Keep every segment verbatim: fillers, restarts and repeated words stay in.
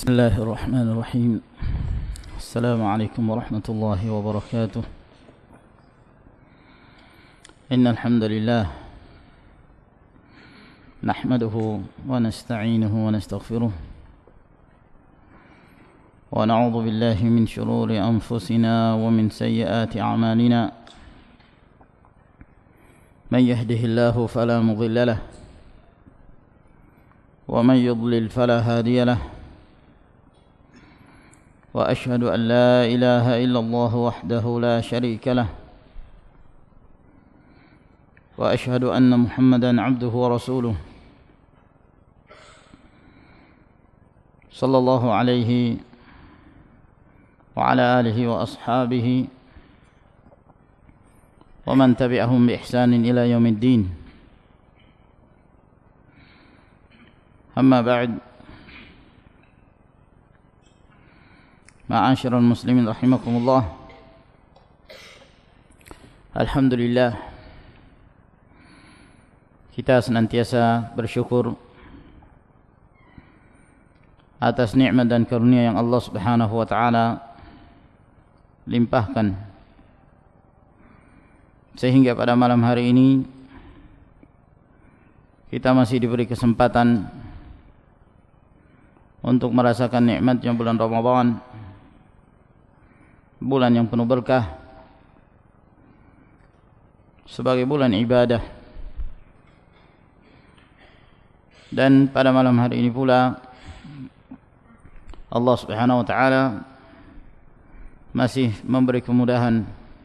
بسم الله الرحمن الرحيم. السلام عليكم ورحمة الله وبركاته. إن الحمد لله نحمده ونستعينه ونستغفره ونعوذ بالله من شرور أنفسنا ومن سيئات أعمالنا. من يهده الله فلا مضل له ومن يضلل فلا هادي له. وأشهد أن لا إله إلا الله وحده لا شريك له. وأشهد أن محمدا عبده ورسوله صلى الله عليه وعلى آله وأصحابه ومن تبعهم بإحسان إلى يوم الدين. أما بعد، معاشر المسلمين رحمكم الله. Alhamdulillah, kita senantiasa bersyukur atas nikmat dan karunia yang Allah Subhanahu wa taala limpahkan, sehingga pada malam hari ini kita masih diberi kesempatan untuk merasakan nikmatnya bulan Ramadan, bulan yang penuh berkah, sebagai bulan ibadah. Dan pada malam hari ini pula Allah Subhanahu wa taala masih memberi kemudahan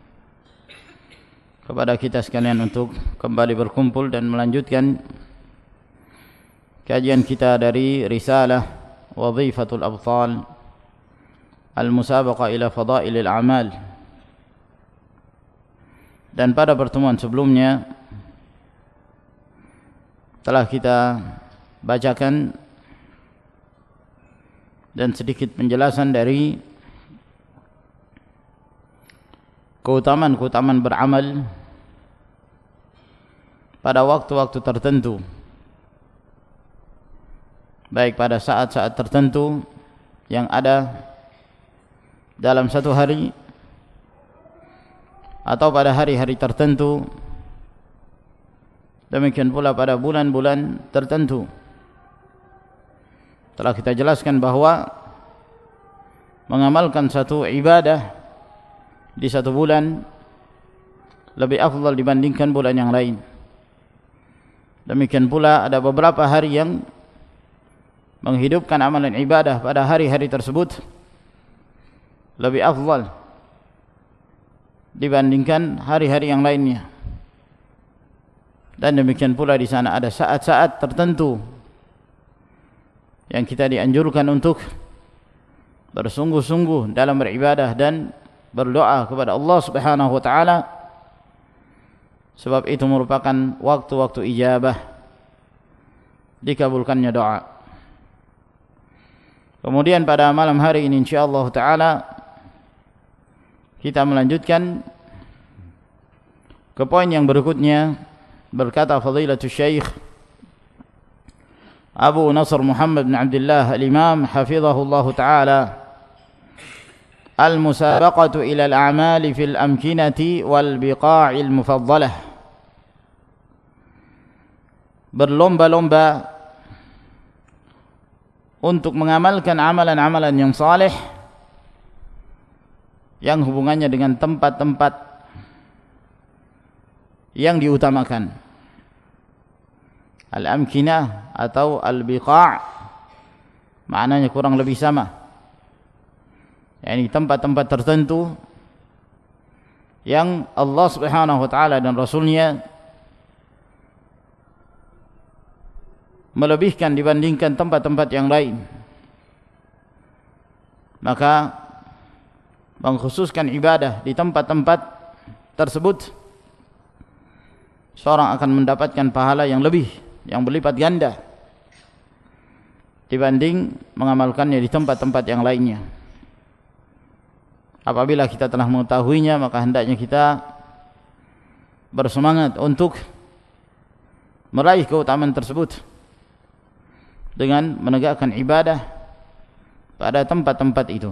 kepada kita sekalian untuk kembali berkumpul dan melanjutkan kajian kita dari risalah Wadhifatul Abthal Al-Musabaqah ila Fadailil A'mal. Dan pada pertemuan sebelumnya telah kita bacakan dan sedikit penjelasan dari keutamaan-keutamaan beramal pada waktu-waktu tertentu, baik pada saat-saat tertentu yang ada dalam satu hari atau pada hari-hari tertentu, demikian pula pada bulan-bulan tertentu. Telah kita jelaskan bahwa mengamalkan satu ibadah di satu bulan lebih afdal dibandingkan bulan yang lain. Demikian pula ada beberapa hari yang menghidupkan amalan ibadah pada hari-hari tersebut lebih afdal dibandingkan hari-hari yang lainnya. Dan demikian pula di sana ada saat-saat tertentu yang kita dianjurkan untuk bersungguh-sungguh dalam beribadah dan berdoa kepada Allah Subhanahu wa taala, sebab itu merupakan waktu-waktu ijabah, dikabulkannya doa. Kemudian pada malam hari ini insyaallah taala kita melanjutkan ke poin yang berikutnya. Berkata Fadilatul Syekh Abu Nasr Muhammad bin Abdullah Al-Imam hafizahullah taala, al-musabaqatu ila al-a'mali fil amkinati wal biqa'il mufaddalah. Berlomba-lomba untuk mengamalkan amalan-amalan yang saleh yang hubungannya dengan tempat-tempat yang diutamakan. Al-amkinah atau al-biqa' maknanya kurang lebih sama, yakni tempat-tempat tertentu yang Allah Subhanahu wa taala dan Rasulnya melebihkan dibandingkan tempat-tempat yang lain. Maka mengkhususkan ibadah di tempat-tempat tersebut, seorang akan mendapatkan pahala yang lebih, yang berlipat ganda dibanding mengamalkannya di tempat-tempat yang lainnya. Apabila kita telah mengetahuinya, maka hendaknya kita bersemangat untuk meraih keutamaan tersebut dengan menegakkan ibadah pada tempat-tempat itu.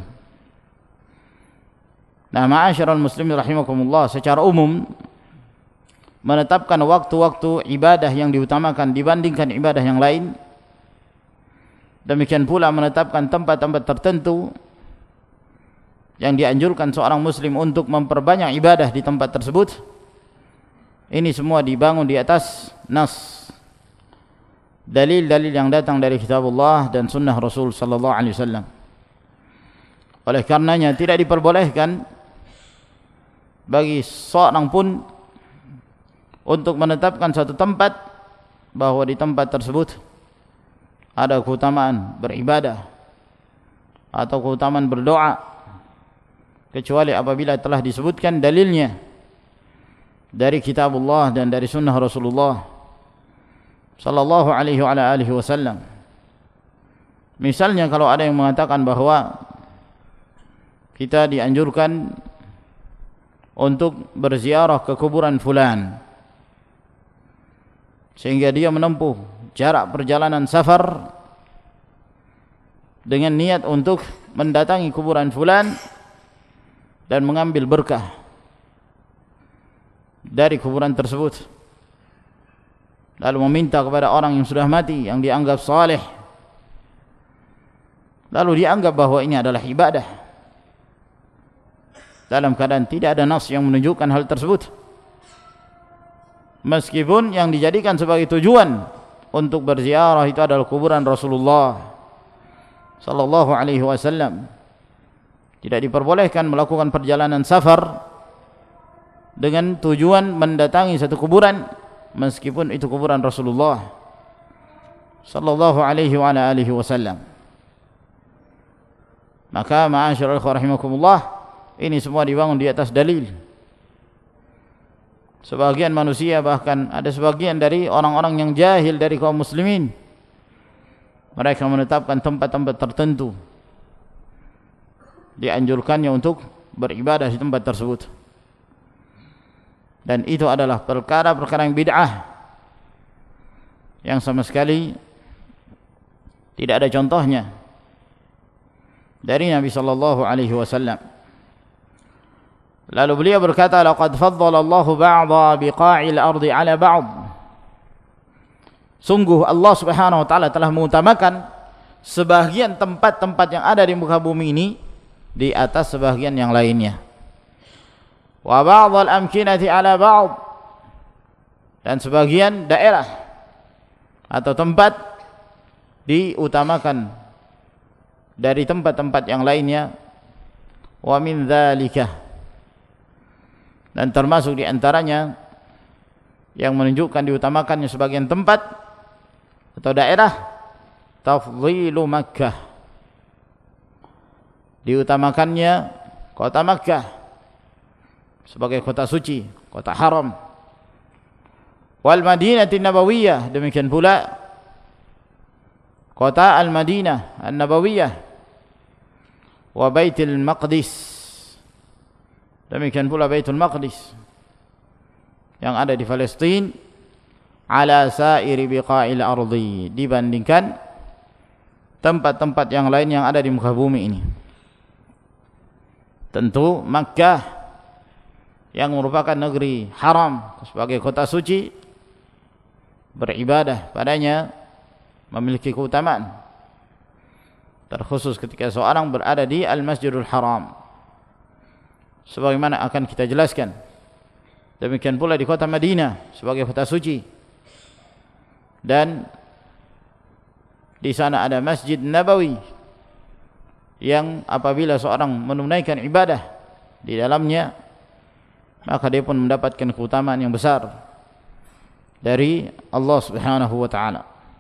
Nah, ma'asyiral muslimin rahimakumullah, secara umum menetapkan waktu-waktu ibadah yang diutamakan dibandingkan ibadah yang lain, demikian pula menetapkan tempat-tempat tertentu yang dianjurkan seorang muslim untuk memperbanyak ibadah di tempat tersebut. Ini semua dibangun di atas nas, dalil-dalil yang datang dari kitabullah dan sunnah Rasul sallallahu alaihi wasallam. Oleh karenanya tidak diperbolehkan bagi seorang pun untuk menetapkan satu tempat bahwa di tempat tersebut ada keutamaan beribadah atau keutamaan berdoa, kecuali apabila telah disebutkan dalilnya dari kitabullah dan dari sunnah Rasulullah sallallahu alaihi wa alihi wasallam. Misalnya kalau ada yang mengatakan bahwa kita dianjurkan untuk berziarah ke kuburan fulan, sehingga dia menempuh jarak perjalanan safar dengan niat untuk mendatangi kuburan fulan dan mengambil berkah dari kuburan tersebut, lalu meminta kepada orang yang sudah mati yang dianggap saleh, lalu dianggap bahwa ini adalah ibadah, dalam keadaan tidak ada nas yang menunjukkan hal tersebut, meskipun yang dijadikan sebagai tujuan untuk berziarah itu adalah kuburan Rasulullah sallallahu alaihi wasallam. Tidak diperbolehkan melakukan perjalanan safar dengan tujuan mendatangi satu kuburan meskipun itu kuburan Rasulullah sallallahu alaihi wa alihi wasallam. Maka ma'asyiral ikhwah rahimakumullah, ini semua dibangun di atas dalil. Sebagian manusia, bahkan ada sebagian dari orang-orang yang jahil dari kaum muslimin, mereka menetapkan tempat-tempat tertentu dianjurkannya untuk beribadah di tempat tersebut, dan itu adalah perkara-perkara yang bid'ah yang sama sekali tidak ada contohnya dari Nabi sallallahu alaihi wasallam. Lalu beliau berkata, laqad faddala Allahu ba'dha biqa'il ardi 'ala ba'd. Sungguh Allah Subhanahu wa taala telah mengutamakan sebagian tempat-tempat yang ada di muka bumi ini di atas sebagian yang lainnya. Wa ba'dhal amkinati 'ala ba'd, dan sebagian daerah atau tempat diutamakan dari tempat-tempat yang lainnya. Wa min dzalika, dan termasuk di antaranya yang menunjukkan diutamakannya sebagian tempat atau daerah, tafdhilu Makkah, diutamakannya kota Makkah sebagai kota suci, kota haram. Wal Madinati Nabawiyah, demikian pula kota Al-Madinah An-Nabawiyah. Wa Baitul Maqdis, demikian pula Baitul Maqdis yang ada di Palestina, ala sairi biqa'il ardi, dibandingkan tempat-tempat yang lain yang ada di muka bumi ini. Tentu Makkah yang merupakan negeri haram sebagai kota suci, beribadah padanya memiliki keutamaan, terkhusus ketika seorang berada di Al-Masjidul Haram, sebagaimana akan kita jelaskan. Demikian pula di kota Madinah sebagai kota suci, dan di sana ada Masjid Nabawi yang apabila seorang menunaikan ibadah di dalamnya, maka dia pun mendapatkan keutamaan yang besar dari Allah Subhanahu wa taala.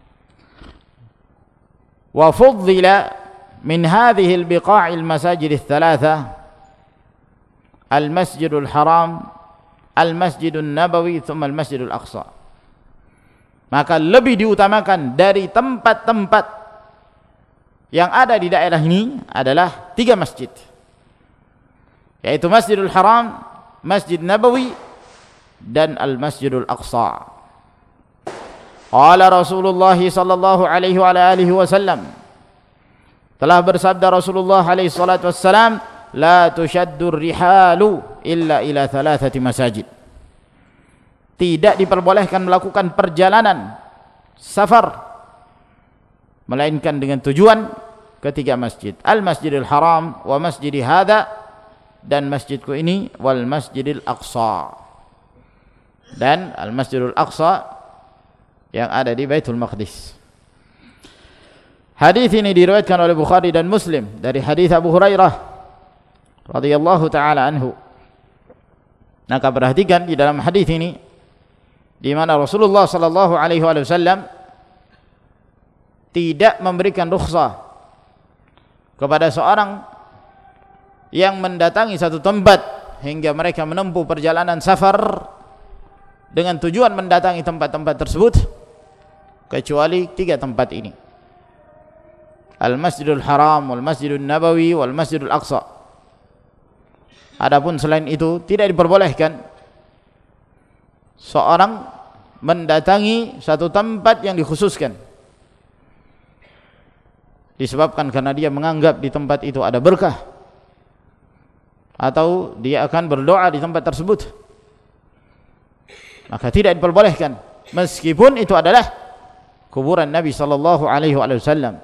Wa fuddila min hadhihi al-biqa' al-masajid ats-tsalatsa Al-Masjidul Haram, Al-Masjidun Nabawi, thumma Al-Masjidul Aqsa. Maka lebih diutamakan dari tempat-tempat yang ada di daerah ini adalah tiga masjid, yaitu Masjidul Haram, Masjid Nabawi, dan Al-Masjidul Aqsa. Qala Rasulullah sallallahu alaihi wa alihi wasallam, Telah bersabda Rasulullah alaihi salatu wassalam, la tushaddur rihalu illa ila thalathati masajid. Tidak diperbolehkan melakukan perjalanan safar melainkan dengan tujuan ketiga masjid. Al-Masjidil Haram wa masjidi hadha, dan masjidku ini, wal Masjidil Aqsa, dan Al-Masjidul Aqsa yang ada di Baitul Maqdis. Hadis ini diriwayatkan oleh Bukhari dan Muslim dari hadis Abu Hurairah radhiyallahu taala anhu. Maka perhatikan di dalam hadis ini di mana Rasulullah sallallahu alaihi wasallam tidak memberikan rukhsah kepada seorang yang mendatangi satu tempat hingga mereka menempuh perjalanan safar dengan tujuan mendatangi tempat-tempat tersebut kecuali tiga tempat ini: Al-Masjidul Haram, wal Masjidul Nabawi, wal Masjidul Aqsa. Adapun selain itu tidak diperbolehkan seorang mendatangi satu tempat yang dikhususkan, disebabkan karena dia menganggap di tempat itu ada berkah atau dia akan berdoa di tempat tersebut, maka tidak diperbolehkan meskipun itu adalah kuburan Nabi sallallahu alaihi wasallam.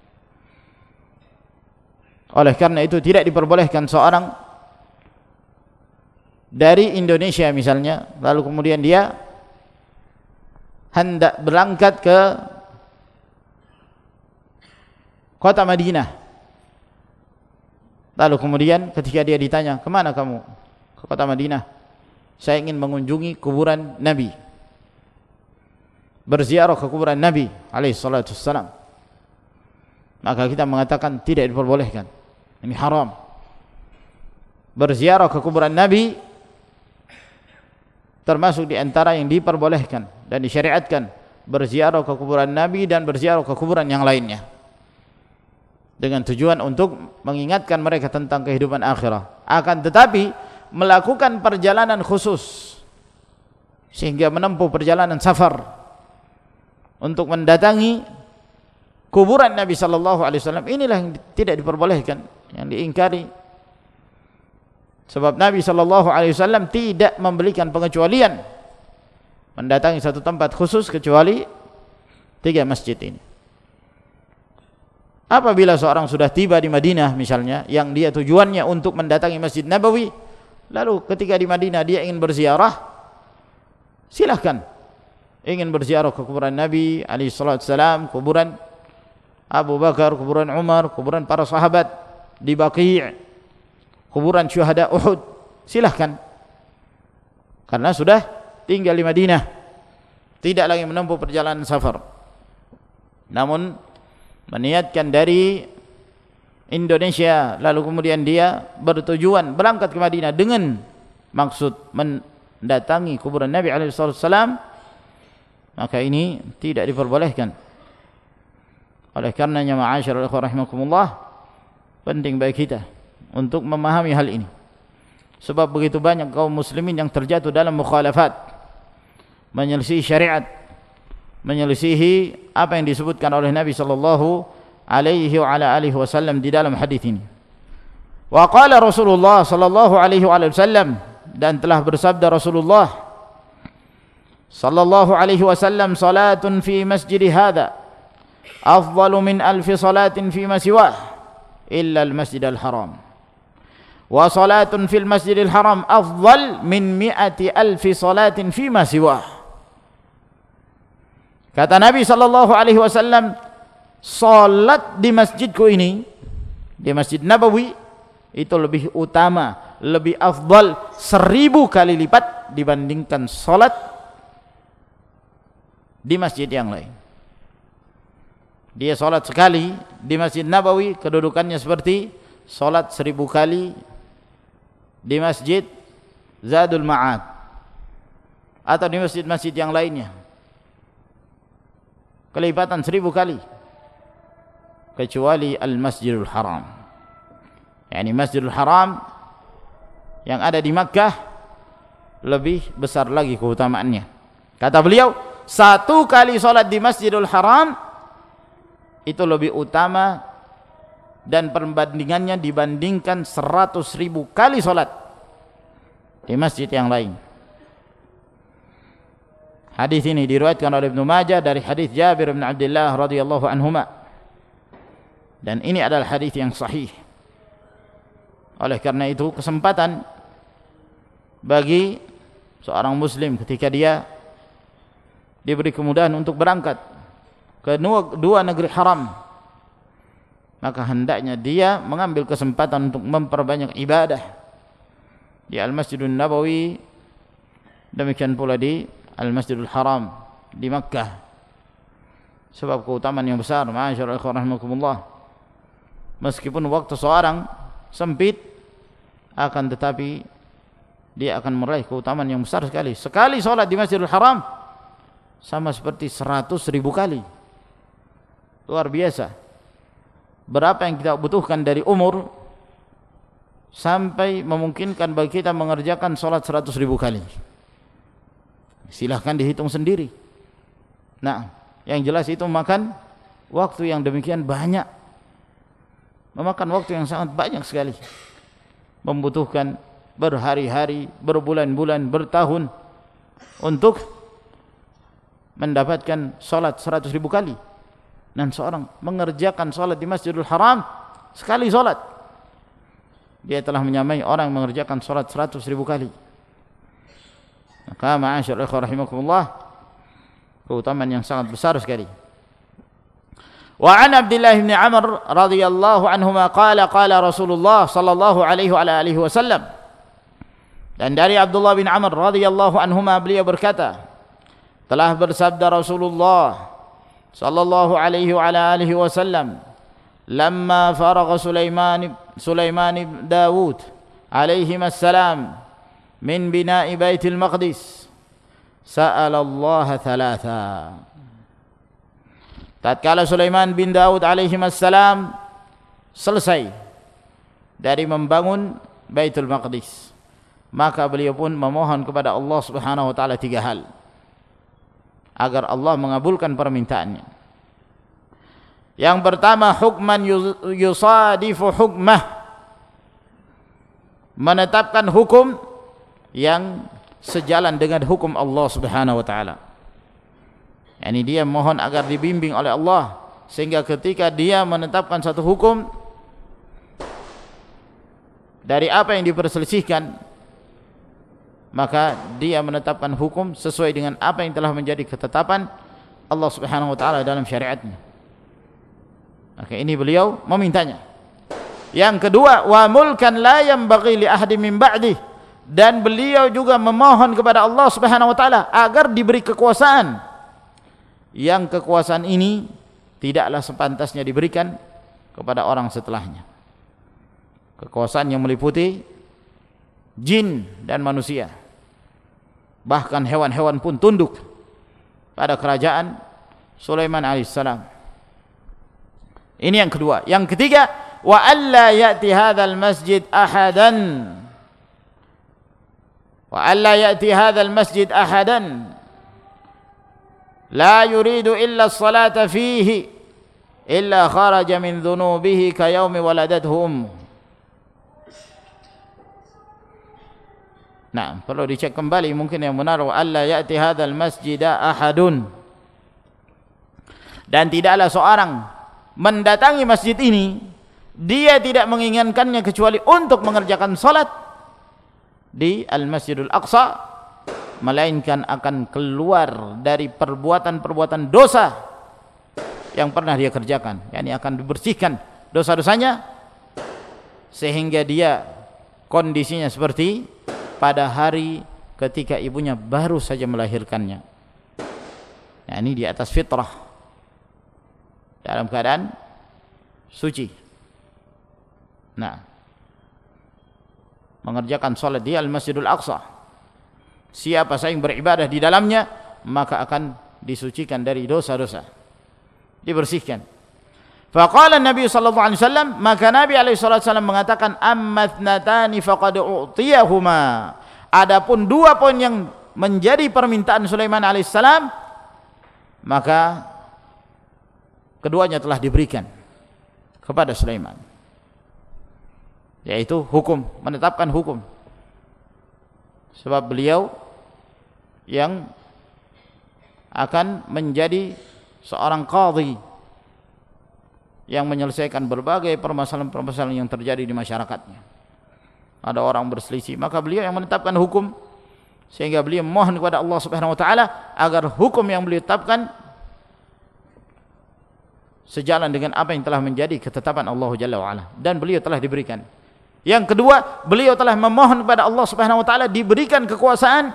Oleh karena itu tidak diperbolehkan seorang dari Indonesia misalnya lalu kemudian dia hendak berangkat ke kota Madinah, lalu kemudian ketika dia ditanya, kemana kamu? Ke kota Madinah. Saya ingin mengunjungi kuburan Nabi, berziarah ke kuburan Nabi alaihi salatu wassalam. Maka kita mengatakan tidak diperbolehkan, ini haram. Berziarah ke kuburan Nabi termasuk di antara yang diperbolehkan dan disyariatkan, berziarah ke kuburan Nabi dan berziarah ke kuburan yang lainnya dengan tujuan untuk mengingatkan mereka tentang kehidupan akhirat. Akan tetapi melakukan perjalanan khusus sehingga menempuh perjalanan safar untuk mendatangi kuburan Nabi sallallahu alaihi wasallam, inilah yang tidak diperbolehkan, yang diingkari. Sebab Nabi sallallahu alaihi wasallam tidak memberikan pengecualian mendatangi satu tempat khusus kecuali tiga masjid ini. Apabila seorang sudah tiba di Madinah misalnya, yang dia tujuannya untuk mendatangi Masjid Nabawi, lalu ketika di Madinah dia ingin berziarah, silahkan. Ingin berziarah ke kuburan Nabi alaihi salatu wasallam, kuburan Abu Bakar, kuburan Umar, kuburan para sahabat di Baqi', kuburan syuhada Uhud, silahkan. Karena sudah tinggal di Madinah, tidak lagi menempuh perjalanan safar. Namun meniatkan dari Indonesia lalu kemudian dia bertujuan berangkat ke Madinah dengan maksud mendatangi kuburan Nabi alaihi wasallam, maka ini tidak diperbolehkan. Oleh karenanya ma'asyiral ikhwah rahimakumullah, penting bagi kita untuk memahami hal ini, sebab begitu banyak kaum muslimin yang terjatuh dalam mukhalafat, menyelisihi syariat, menyelisihi apa yang disebutkan oleh Nabi sallallahu alaihi wa ala alihi wasallam di dalam hadis ini. Wa qala Rasulullah sallallahu alaihi wa alihi wasallam, dan telah bersabda Rasulullah sallallahu alaihi wasallam, salatun fi masjid hadha afdalu min alfi salatin fi ma siwah illa al-masjid al-haram, wa salatun fil masjidil haram afdal min mi'ati alfi salatin fi ma siwah. Kata Nabi sallallahu alaihi wasallam, salat di masjidku ini, di Masjid Nabawi, itu lebih utama, lebih afdal seribu kali lipat dibandingkan salat di masjid yang lain. Dia salat sekali di Masjid Nabawi, kedudukannya seperti salat seribu kali di Masjid Zadul Ma'ad atau di masjid-masjid yang lainnya, kelipatan seribu kali, kecuali Al-Masjidul Haram. Yani Masjidul Haram yang ada di Makkah lebih besar lagi keutamaannya. Kata beliau, satu kali salat di Masjidul Haram itu lebih utama dan perbandingannya dibandingkan seratus ribu kali solat di masjid yang lain. Hadis ini diriwayatkan oleh Ibnu Majah dari hadis Jabir bin Abdullah radhiyallahu anhuma, dan ini adalah hadis yang sahih. Oleh karena itu kesempatan bagi seorang muslim ketika dia diberi kemudahan untuk berangkat ke dua, dua negeri haram, maka hendaknya dia mengambil kesempatan untuk memperbanyak ibadah di Al-Masjidun Nabawi, demikian pula di Al-Masjidul Haram di Makkah, sebab keutamaan yang besar. Ma'asyiral ikhwan rahimakumullah, meskipun waktu seorang sempit, akan tetapi dia akan meraih keutamaan yang besar sekali. Sekali solat di Masjidul Haram sama seperti seratus ribu kali. Luar biasa. Berapa yang kita butuhkan dari umur sampai memungkinkan bagi kita mengerjakan solat seratus ribu kali? Silahkan dihitung sendiri. Nah, yang jelas itu memakan waktu yang demikian banyak, memakan waktu yang sangat banyak sekali, membutuhkan berhari-hari, berbulan-bulan, bertahun untuk mendapatkan solat seratus ribu kali. Dan seorang mengerjakan solat di Masjidul Haram sekali solat, dia telah menyamai orang yang mengerjakan solat seratus ribu kali. Maka ma'asyar ikhwan rahimakumullah, keutamaan yang sangat besar sekali. Wa an Abdullah bin Amr radhiyallahu anhuma qala qala Rasulullah sallallahu alaihi wa alihi wasallam, dan dari Abdullah bin Amr radhiyallahu anhuma beliau berkata, telah bersabda Rasulullah sallallahu alaihi wa alihi wasallam, lamma faragha Sulaiman Sulaiman ibn Dawud alaihi assalam min bina'i Baitul Maqdis, sa'ala Allah thalatha. Tatkala Sulaiman bin Daud alaihi assalam selesai dari membangun Baitul Maqdis, maka beliau pun memohon kepada Allah Subhanahu wa taala tiga hal agar Allah mengabulkan permintaannya. Yang pertama, hukman yusadifu hukmah, menetapkan hukum yang sejalan dengan hukum Allah Subhanahu wa taala. Yani dia mohon agar dibimbing oleh Allah, sehingga ketika dia menetapkan satu hukum dari apa yang diperselisihkan, maka dia menetapkan hukum sesuai dengan apa yang telah menjadi ketetapan Allah Subhanahu wa taala dalam syariatnya. Maka ini beliau memintanya. Yang kedua, wa mulkan la yanbaghi li ahadin min ba'di, dan beliau juga memohon kepada Allah Subhanahu wa taala agar diberi kekuasaan yang kekuasaan ini tidaklah sepantasnya diberikan kepada orang setelahnya. Kekuasaan yang meliputi jin dan manusia, bahkan hewan-hewan pun tunduk pada kerajaan Sulaiman alaihissalam. Ini yang kedua. Yang ketiga, wa alla ya'ti hadzal masjid ahadan wa alla ya'ti hadzal masjid ahadan la yuridu illa as-salata fihi illa kharaja min dhunubihi ka yaumi waladathu ummuh. Nah, perlu dicek kembali mungkin yang benar, wa alla ya'ti hadzal masjida ahadun, dan tidaklah seorang mendatangi masjid ini dia tidak menginginkannya kecuali untuk mengerjakan salat di Al-Masjidul Aqsa, melainkan akan keluar dari perbuatan-perbuatan dosa yang pernah dia kerjakan, yakni akan dibersihkan dosa-dosanya sehingga dia kondisinya seperti pada hari ketika ibunya baru saja melahirkannya. Nah, ini di atas fitrah, dalam keadaan suci. Nah, mengerjakan salat di Al-Masjidul Aqsa, siapa saja yang beribadah di dalamnya maka akan disucikan dari dosa-dosa, dibersihkan. Faqala Nabi sallallahu alaihi wasallam, maka Nabi alaihi wasallam mengatakan, amma thnatani faqad u'tiyahuma, adapun dua poin yang menjadi permintaan Sulaiman alaihissalam, maka keduanya telah diberikan kepada Sulaiman. yaitu hukum, menetapkan hukum. Sebab beliau yang akan menjadi seorang qadhi yang menyelesaikan berbagai permasalahan-permasalahan yang terjadi di masyarakatnya. Ada orang berselisih, maka beliau yang menetapkan hukum, sehingga beliau memohon kepada Allah Subhanahu wa taala agar hukum yang beliau tetapkan sejalan dengan apa yang telah menjadi ketetapan Allah Jalla wa Ala, dan beliau telah diberikan. Yang kedua, beliau telah memohon kepada Allah Subhanahu wa taala diberikan kekuasaan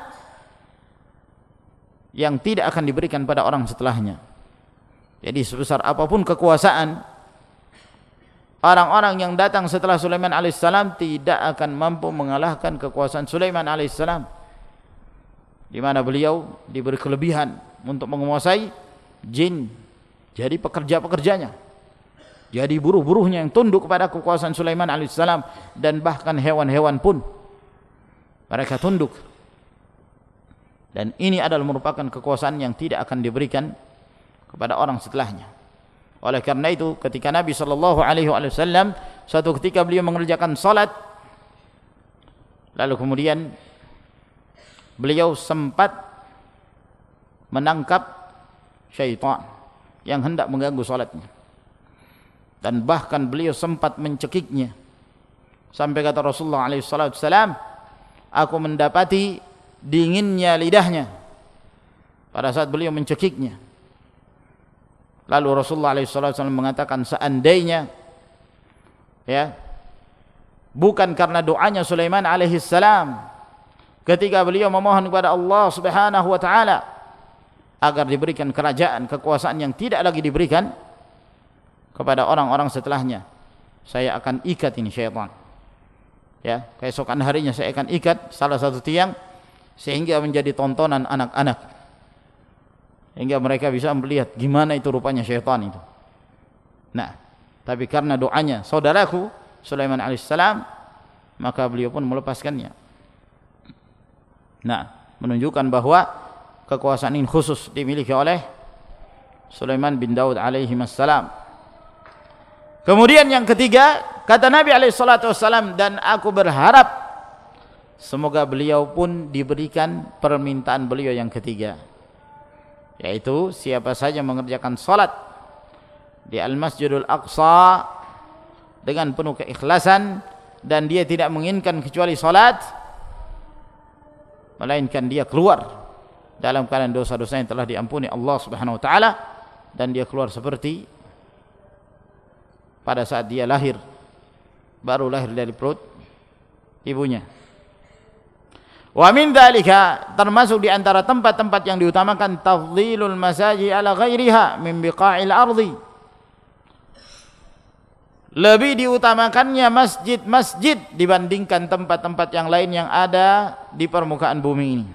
yang tidak akan diberikan pada orang setelahnya. Jadi sebesar apapun kekuasaan orang-orang yang datang setelah Sulaiman alaihissalam tidak akan mampu mengalahkan kekuasaan Sulaiman alaihissalam, di mana beliau diberi kelebihan untuk menguasai jin, jadi pekerja-pekerjanya, jadi buruh-buruhnya yang tunduk kepada kekuasaan Sulaiman alaihissalam, dan bahkan hewan-hewan pun mereka tunduk. Dan ini adalah merupakan kekuasaan yang tidak akan diberikan kepada orang setelahnya. Oleh karena itu, ketika Nabi sallallahu alaihi wasallam suatu ketika beliau mengerjakan salat, lalu kemudian beliau sempat menangkap syaitan yang hendak mengganggu salatnya, dan bahkan beliau sempat mencekiknya, sampai kata Rasulullah alaihi wasallam, aku mendapati dinginnya lidahnya pada saat beliau mencekiknya. Lalu Rasulullah alaihi wasallam mengatakan, seandainya ya bukan karena doanya Sulaiman alaihi salam ketika beliau memohon kepada Allah Subhanahu wa taala agar diberikan kerajaan, kekuasaan yang tidak lagi diberikan kepada orang-orang setelahnya, saya akan ikat ini syaitan. Ya, keesokan harinya saya akan ikat salah satu tiang sehingga menjadi tontonan anak-anak, hingga mereka bisa melihat gimana itu rupanya syaitan itu. Nah, tapi karena doanya saudaraku Sulaiman alaihissalam, maka beliau pun melepaskannya. Nah, menunjukkan bahwa kekuasaan ini khusus dimiliki oleh Sulaiman bin Daud alaihi wassalam. Kemudian yang ketiga, kata Nabi alaihi salatu wassalam, dan aku berharap semoga beliau pun diberikan permintaan beliau yang ketiga, yaitu siapa saja mengerjakan salat di Al-Masjidul Aqsa dengan penuh keikhlasan, dan dia tidak menginginkan kecuali salat, melainkan dia keluar dalam keadaan dosa-dosa yang telah diampuni Allah Subhanahu wa taala, dan dia keluar seperti pada saat dia lahir, baru lahir dari perut ibunya. Wa min dzalika, termasuk di antara tempat-tempat yang diutamakan, tafdhilul masajid ala ghairiha min biqa'il ardi, lebih diutamakannya masjid-masjid dibandingkan tempat-tempat yang lain yang ada di permukaan bumi ini.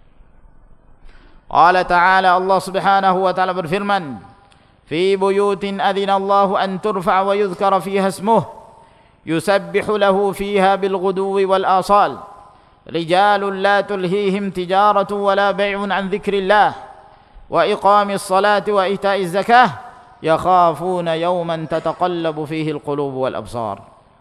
Allah Ta'ala, Allah Subhanahu wa Ta'ala berfirman, fi buyutin adina Allahu an turfa' wa yudhkara fiha ismuh yusabbihu lahu fiha bil ghuduwi wal asal rijalun la tulhihim tijaratu wa la bay'un an dzikrillah wa iqamis salati wa ita'iz zakah yakhafuna yawman tataqallabu fihi alqulub wal absar.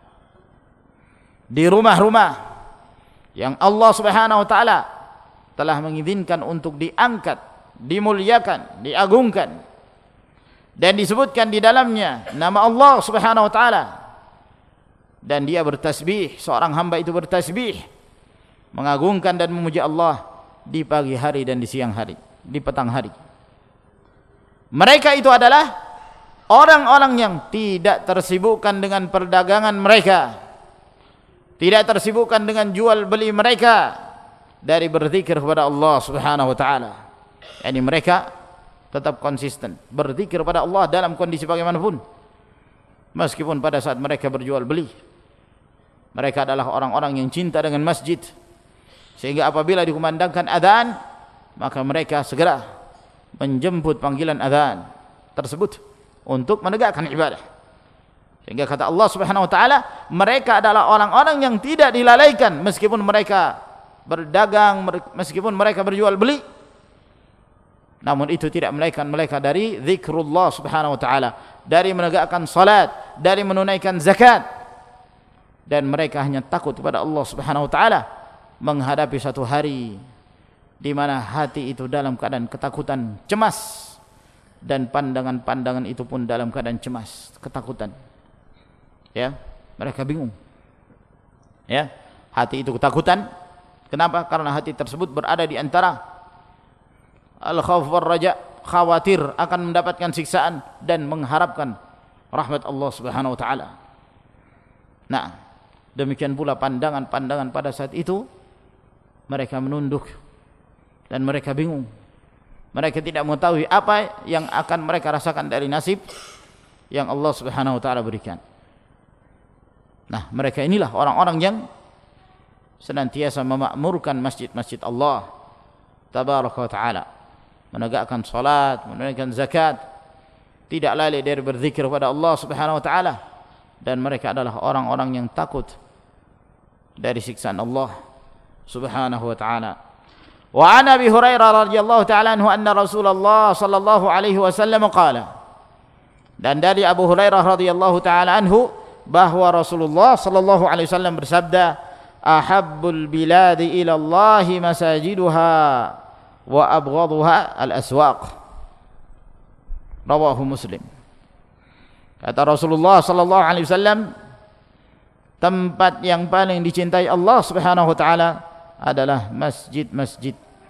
Di rumah-rumah yang Allah Subhanahu wa taala telah mengizinkan untuk diangkat, dimuliakan, diagungkan, dan disebutkan di dalamnya nama Allah Subhanahu wa taala, dan dia bertasbih, seorang hamba itu bertasbih, mengagungkan dan memuji Allah di pagi hari dan di siang hari, di petang hari. Mereka itu adalah orang-orang yang tidak tersibukkan dengan perdagangan mereka, tidak tersibukkan dengan jual beli mereka dari berzikir kepada Allah Subhanahu wa taala. Yani mereka tetap konsisten berzikir kepada Allah dalam kondisi bagaimanapun, meskipun pada saat mereka berjual beli. Mereka adalah orang-orang yang cinta dengan masjid, sehingga apabila dikumandangkan adzan, maka mereka segera menjemput panggilan adzan tersebut untuk menegakkan ibadah. Sehingga kata Allah Subhanahu wa taala, mereka adalah orang-orang yang tidak dilalaikan meskipun mereka berdagang, meskipun mereka berjual beli, namun itu tidak melaikan mereka dari zikrullah Subhanahu wa taala, dari menegakkan salat, dari menunaikan zakat. dan mereka hanya takut kepada Allah Subhanahu wa taala menghadapi satu hari di mana hati itu dalam keadaan ketakutan, cemas, dan pandangan-pandangan itu pun dalam keadaan cemas, ketakutan. Ya, mereka bingung. Ya, hati itu ketakutan. Kenapa? Karena hati tersebut berada di antara al-khauf war raja, khawatir akan mendapatkan siksaan dan mengharapkan rahmat Allah Subhanahu wa taala. Nah, demikian pula pandangan-pandangan pada saat itu mereka menunduk dan mereka bingung. Mereka tidak mengetahui apa yang akan mereka rasakan dari nasib yang Allah Subhanahu wa taala berikan. Nah, mereka inilah orang-orang yang senantiasa memakmurkan masjid-masjid Allah tabaraka wa taala, menegakkan salat, menunaikan zakat, tidak lalai dari berzikir kepada Allah Subhanahu wa taala, dan mereka adalah orang-orang yang takut dari siksaan Allah Subhanahu wa taala. Wa an Abi Hurairah radhiyallahu taala anhu anna Rasulullah sallallahu alaihi wasallam qala, dan dari Abu Hurairah radhiyallahu taala anhu bahwa Rasulullah sallallahu alaihi wasallam bersabda, ahabbul biladi ila Allah masajiduha wa abghaduha al-aswaq. Rawahu Muslim. Kata Rasulullah sallallahu alaihi wasallam, tempat yang paling dicintai Allah Subhanahu wa taala adalah masjid-masjid,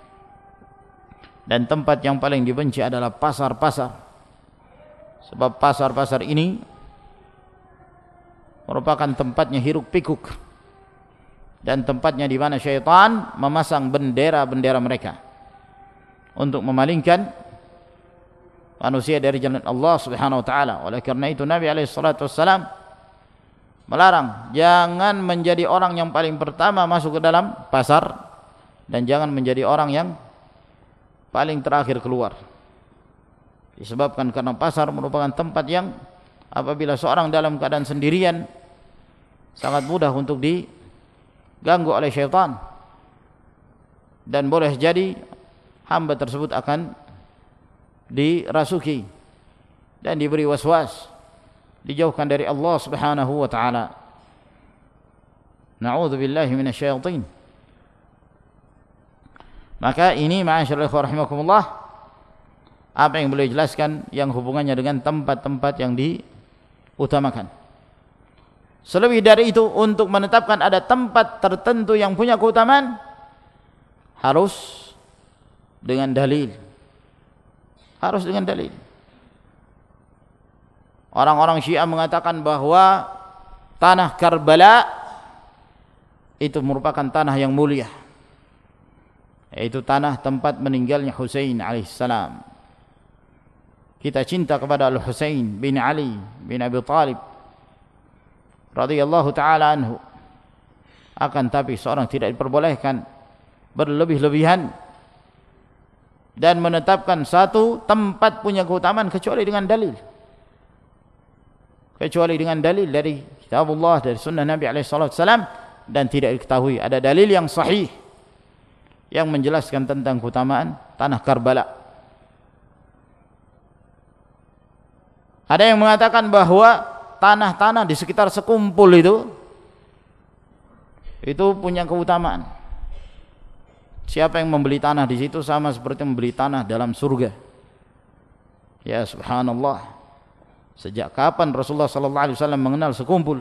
dan tempat yang paling dibenci adalah pasar-pasar. Sebab pasar-pasar ini merupakan tempatnya hiruk pikuk dan tempatnya di mana syaitan memasang bendera-bendera mereka untuk memalingkan manusia dari jalan Allah Subhanahu wa taala. Oleh karena itu Nabi alaihi salatu wassalam melarang jangan menjadi orang yang paling pertama masuk ke dalam pasar, dan jangan menjadi orang yang paling terakhir keluar. Disebabkan karena pasar merupakan tempat yang apabila seorang dalam keadaan sendirian sangat mudah untuk diganggu oleh syaitan, dan boleh jadi hamba tersebut akan dirasuki dan diberi waswas, dijauhkan dari Allah Subhanahu wa taala. Na'udzubillahi minasyaitin. Maka ini ma'asyiral ikhwah rahimakumullah, apa yang boleh jelaskan yang hubungannya dengan tempat-tempat yang diutamakan. Selebih dari itu, untuk menetapkan ada tempat tertentu yang punya keutamaan harus dengan dalil. Harus dengan dalil. Orang-orang Syiah mengatakan bahwa tanah Karbala itu merupakan tanah yang mulia, yaitu tanah tempat meninggalnya Husain alaihissalam. Kita cinta kepada Al-Husain bin Ali bin Abi Thalib radhiyallahu taala anhu, akan tapi seorang tidak diperbolehkan berlebih-lebihan dan menetapkan satu tempat punya keutamaan kecuali dengan dalil. Kecuali dengan dalil dari kitabullah, dari sunnah Nabi alaihi salatu wasallam, dan tidak diketahui ada dalil yang sahih yang menjelaskan tentang keutamaan tanah Karbala. Ada yang mengatakan bahwa tanah-tanah di sekitar sekumpul itu itu punya keutamaan. Siapa yang membeli tanah di situ sama seperti membeli tanah dalam surga. Ya subhanallah. Sejak kapan Rasulullah sallallahu alaihi wasallam mengenal sekumpul?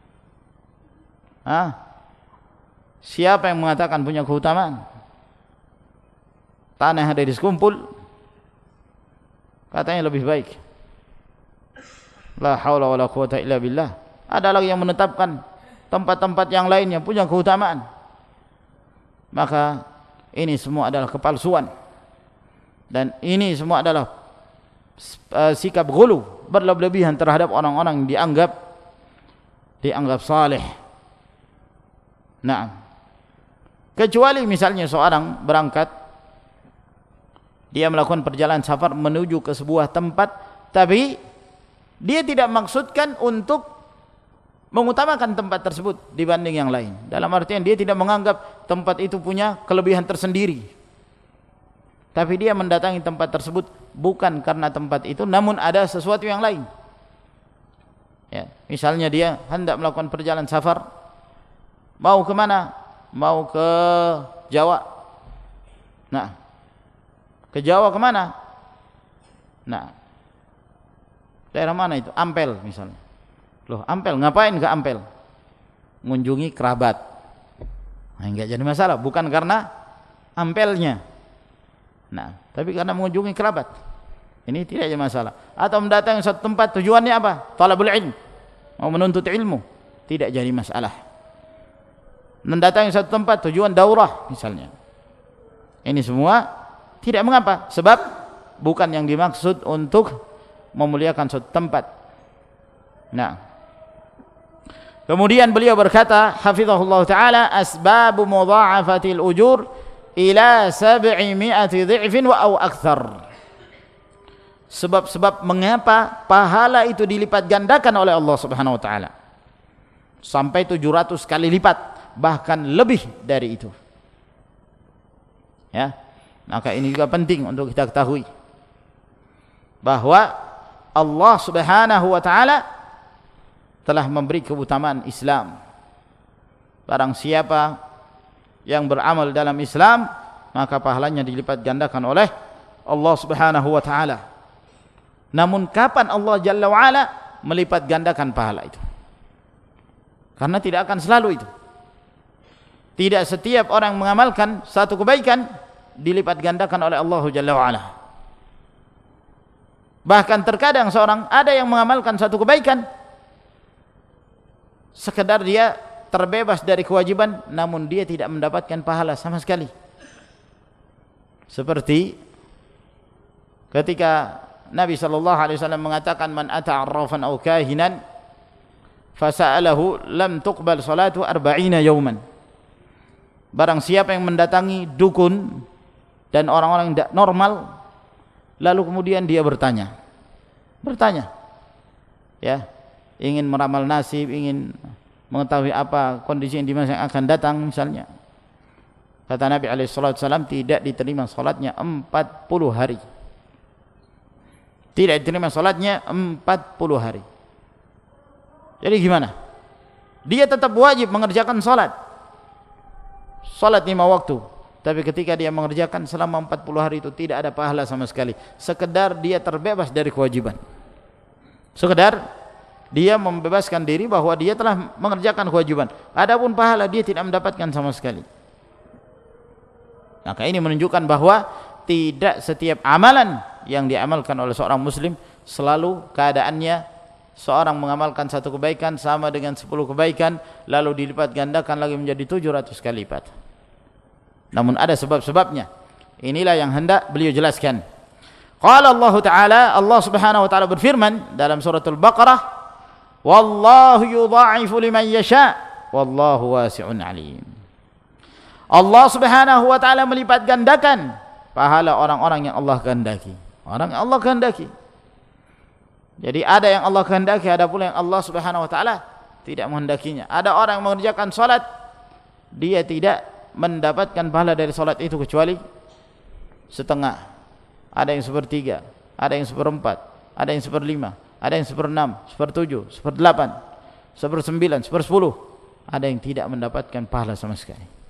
Hah? Siapa yang mengatakan punya keutamaan tanah yang ada di sekumpul? Katanya lebih baik. La haula wala quwata illa billah. Ada lagi yang menetapkan tempat-tempat yang lainnya punya keutamaan. Maka ini semua adalah kepalsuan, dan ini semua adalah uh, sikap ghulu, berlebihan terhadap orang-orang yang dianggap dianggap saleh. Nah, kecuali misalnya seorang berangkat, dia melakukan perjalanan safar menuju ke sebuah tempat, tapi dia tidak maksudkan untuk mengutamakan tempat tersebut dibanding yang lain. Dalam artian dia tidak menganggap tempat itu punya kelebihan tersendiri, tapi dia mendatangi tempat tersebut bukan karena tempat itu, namun ada sesuatu yang lain. Ya, misalnya dia hendak melakukan perjalanan safar Mau ke mana? Mau ke Jawa. Nah, ke Jawa ke mana? Nah, daerah mana itu? Ampel misalnya. Loh, Ampel, ngapain ke Ampel? Mengunjungi kerabat. Nah, enggak jadi masalah, bukan karena ampelnya. Nah, tapi karena mengunjungi kerabat. Ini tidak jadi masalah. Atau mendatangi suatu tempat tujuannya apa? Talabul ilm. Mau menuntut ilmu, tidak jadi masalah. Mendatangi suatu tempat tujuan daurah misalnya. Ini semua tidak mengapa, sebab bukan yang dimaksud untuk memuliakan suatu tempat. Nah, kemudian beliau berkata, hafizahullah taala, asbabu mudha'afatil ujur ila sab'imi'ati dhi'fin wa aw akthar. Sebab-sebab mengapa pahala itu dilipat gandakan oleh Allah Subhanahu wa taala sampai tujuh ratus kali lipat, bahkan lebih dari itu. Ya, maka ini juga penting untuk kita ketahui bahwa Allah Subhanahu wa taala telah memberi keutamaan Islam. Barang siapa yang beramal dalam Islam, maka pahalanya dilipat gandakan oleh Allah Subhanahu wa taala. Namun kapan Allah Jalla wa'ala melipat gandakan pahala itu? Karena tidak akan selalu itu. Tidak setiap orang mengamalkan satu kebaikan dilipat gandakan oleh Allah Jalla wa'ala. Bahkan terkadang seorang ada yang mengamalkan satu kebaikan sekedar dia terbebas dari kewajiban, namun dia tidak mendapatkan pahala sama sekali. Seperti ketika Nabi sallallahu alaihi wasallam mengatakan, man ata arrafan aw kahinan fasa'alahu lam tuqbal salatu arba'ina yawman. Barang siapa yang mendatangi dukun dan orang-orang yang tidak normal, lalu kemudian dia bertanya bertanya ya, ingin meramal nasib, ingin mengetahui apa kondisi yang di masa yang akan datang misalnya, kata Nabi alaihi salatu wasallam, tidak diterima salatnya empat puluh hari. Tidak diterima salatnya empat puluh hari. Jadi gimana? Dia tetap wajib mengerjakan salat. Salat lima waktu. Tapi ketika dia mengerjakan selama empat puluh hari itu tidak ada pahala sama sekali. Sekedar dia terbebas dari kewajiban. Sekedar dia membebaskan diri bahwa dia telah mengerjakan kewajiban. Adapun pahala dia tidak mendapatkan sama sekali. Maka ini menunjukkan bahwa tidak setiap amalan yang diamalkan oleh seorang muslim selalu keadaannya seorang mengamalkan satu kebaikan sama dengan sepuluh kebaikan lalu dilipat gandakan lagi menjadi tujuh ratus kali lipat. Namun ada sebab-sebabnya. Inilah yang hendak beliau jelaskan. Qala Allah Ta'ala, Allah Subhanahu wa taala berfirman dalam surah Al-Baqarah, wallahu yudha'ifu liman yasha wallahu wasi'un alim. Allah Subhanahu wa taala melipat gandakan pahala orang-orang yang Allah kehendaki. Orang yang Allah kehendaki. Jadi ada yang Allah kehendaki, ada pula yang Allah Subhanahu wa taala tidak menghendakinya. Ada orang yang mengerjakan salat, dia tidak mendapatkan pahala dari salat itu kecuali setengah. Ada yang sepertiga, ada yang seperempat, ada yang seperlima, ada yang seperenam, sepertujuh, seperdelapan, sepersembilan, sepersepuluh. Ada yang tidak mendapatkan pahala sama sekali.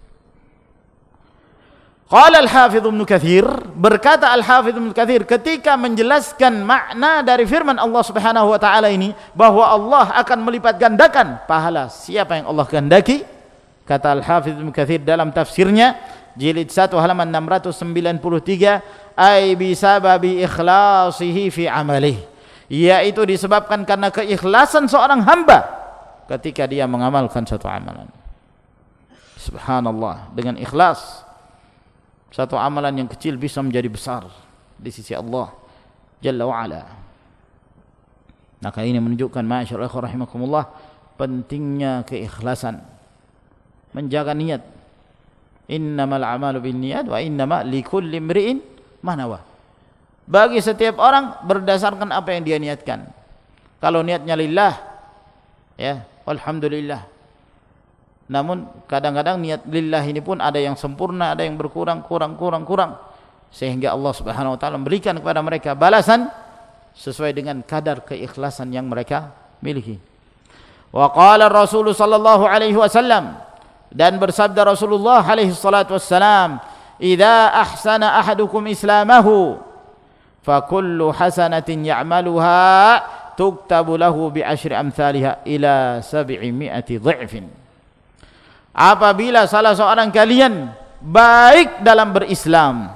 Qala al-Hafidz Ibnu Katsir, berkata al-Hafidz Ibnu Katsir ketika menjelaskan makna dari firman Allah Subhanahu wa taala ini bahwa Allah akan melipat gandakan pahala siapa yang Allah kehendaki, kata al-Hafidz Ibnu Katsir dalam tafsirnya jilid satu halaman enam ratus sembilan puluh tiga, ai bisababi ikhlasihi fi amalihi, yaitu disebabkan karena keikhlasan seorang hamba ketika dia mengamalkan satu amalan. Subhanallah, dengan ikhlas satu amalan yang kecil bisa menjadi besar di sisi Allah Jalla wa'ala. Maka ini menunjukkan ma'asyarul ikhwah rahimakumullah pentingnya keikhlasan, menjaga niat. Innamal a'malu binniyat wa innama likulli imri'in ma nawa. Bagi setiap orang berdasarkan apa yang dia niatkan. Kalau niatnya lillah, ya alhamdulillah. Namun kadang-kadang niat lillah ini pun ada yang sempurna, ada yang berkurang, kurang, kurang, kurang. Sehingga Allah Subhanahu wa taala memberikan kepada mereka balasan sesuai dengan kadar keikhlasan yang mereka miliki. Wa qala Rasulullah sallallahu alaihi wasallam, Dan bersabda Rasulullah alaihi salatu wassalam, "Idza ahsana ahadukum islamahu fa kullu hasanatin ya'maluha tuktabu lahu bi asyri amsalha ila sab'i mi'ati dha'fin." Apabila salah seorang kalian baik dalam berislam,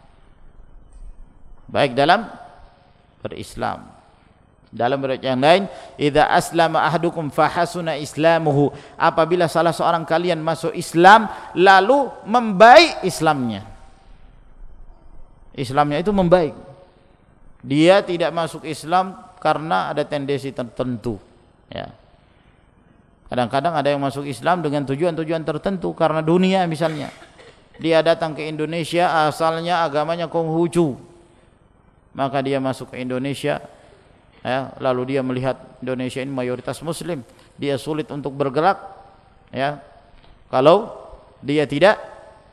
baik dalam berislam, dalam riwayat yang lain, idza aslama ahadukum fahasuna islamuhu, apabila salah seorang kalian masuk Islam lalu membaik Islamnya. Islamnya itu membaik. Dia tidak masuk Islam karena ada tendensi tertentu, ya. Kadang-kadang ada yang masuk Islam dengan tujuan-tujuan tertentu karena dunia misalnya. Dia datang ke Indonesia asalnya agamanya Konghucu, maka dia masuk ke Indonesia, ya, lalu dia melihat Indonesia ini mayoritas Muslim, dia sulit untuk bergerak, ya, kalau dia tidak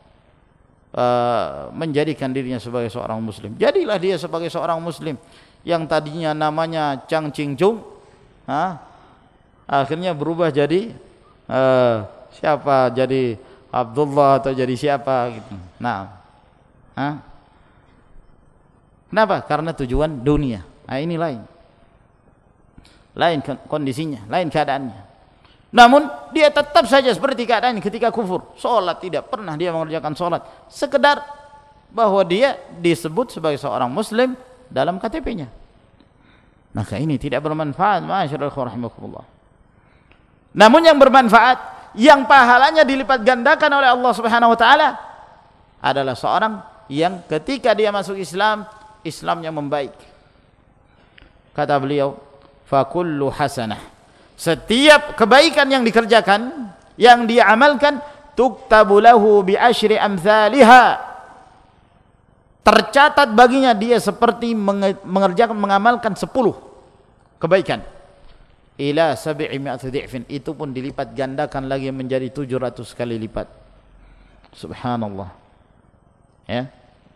uh, menjadikan dirinya sebagai seorang Muslim. Jadilah dia sebagai seorang Muslim yang tadinya namanya Chang Ching Chung, ha? Akhirnya berubah jadi uh, siapa, jadi Abdullah atau jadi siapa gitu. Nah, ha? Kenapa? Karena tujuan dunia. Nah, ini lain, lain kondisinya, lain keadaannya. Namun dia tetap saja seperti keadaannya ketika kufur. Sholat tidak pernah dia mengerjakan sholat, sekedar bahwa dia disebut sebagai seorang Muslim dalam K T P-nya. Maka ini tidak bermanfaat, ma'asyiral rahimakumullah. Namun yang bermanfaat, yang pahalanya dilipat gandakan oleh Allah Subhanahu wa taala adalah seorang yang ketika dia masuk Islam, Islamnya membaik. Kata beliau, fa kullu hasanah, setiap kebaikan yang dikerjakan, yang dia amalkan, tuktabu lahu bi asyri amsalha, tercatat baginya dia seperti mengerjakan, mengamalkan sepuluh kebaikan. Ila sab'i mi'ati dhi'fin, itu pun dilipat gandakan lagi menjadi tujuh ratus kali lipat. Subhanallah, ya.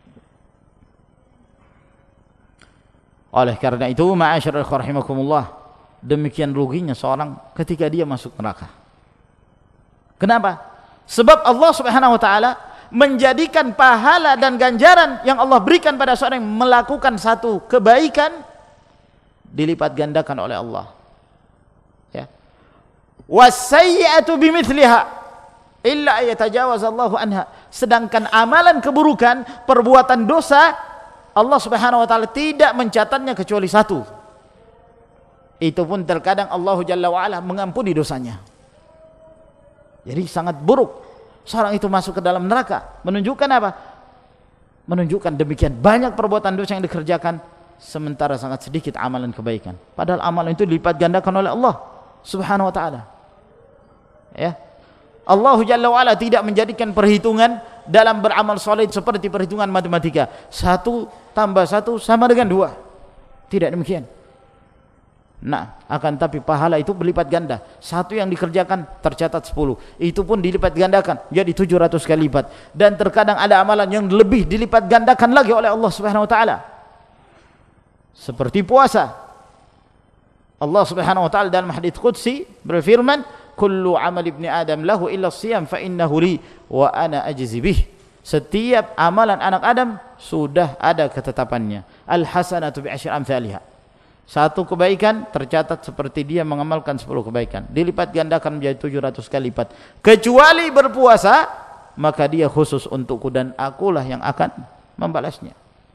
Oleh karena itu, ma'asyiral rahimakumullah, demikian ruginya seorang ketika dia masuk neraka. Kenapa? Sebab Allah Subhanahu wa taala menjadikan pahala dan ganjaran yang Allah berikan pada seorang yang melakukan satu kebaikan dilipat gandakan oleh Allah. Ya. Wasayyi'atu bimithliha illa ayatajawaz Allahu anha. Sedangkan amalan keburukan, perbuatan dosa, Allah Subhanahu wa taala tidak mencatatnya kecuali satu. Itu pun terkadang Allah Jalla wa ala mengampuni dosanya. Jadi sangat buruk seorang itu masuk ke dalam neraka. Menunjukkan apa? Menunjukkan demikian banyak perbuatan dosa yang dikerjakan, sementara sangat sedikit amalan kebaikan. Padahal amalan itu dilipat gandakan oleh Allah Subhanahu wa taala. Ya. Allah Jalla wa ala tidak menjadikan perhitungan dalam beramal soleh seperti perhitungan matematika. Satu tambah satu sama dengan dua. Tidak demikian. Nah, akan tapi pahala itu berlipat ganda. Satu yang dikerjakan tercatat sepuluh. Itu pun dilipat gandakan jadi tujuh ratus kali lipat. Dan terkadang ada amalan yang lebih dilipat gandakan lagi oleh Allah Subhanahu wa taala. Seperti puasa. Allah Subhanahu wa taala dalam hadits qudsi berfirman, "Kullu amal ibni Adam lahu illa siyam fa innahu li wa ana ajzi bih." Setiap amalan anak Adam sudah ada ketetapannya. Al hasanatu bi asyri amsalha. Satu kebaikan tercatat seperti dia mengamalkan sepuluh kebaikan. Dilipat gandakan menjadi tujuh ratus kali lipat. Kecuali berpuasa, maka dia khusus untukku dan akulah yang akan membalasnya.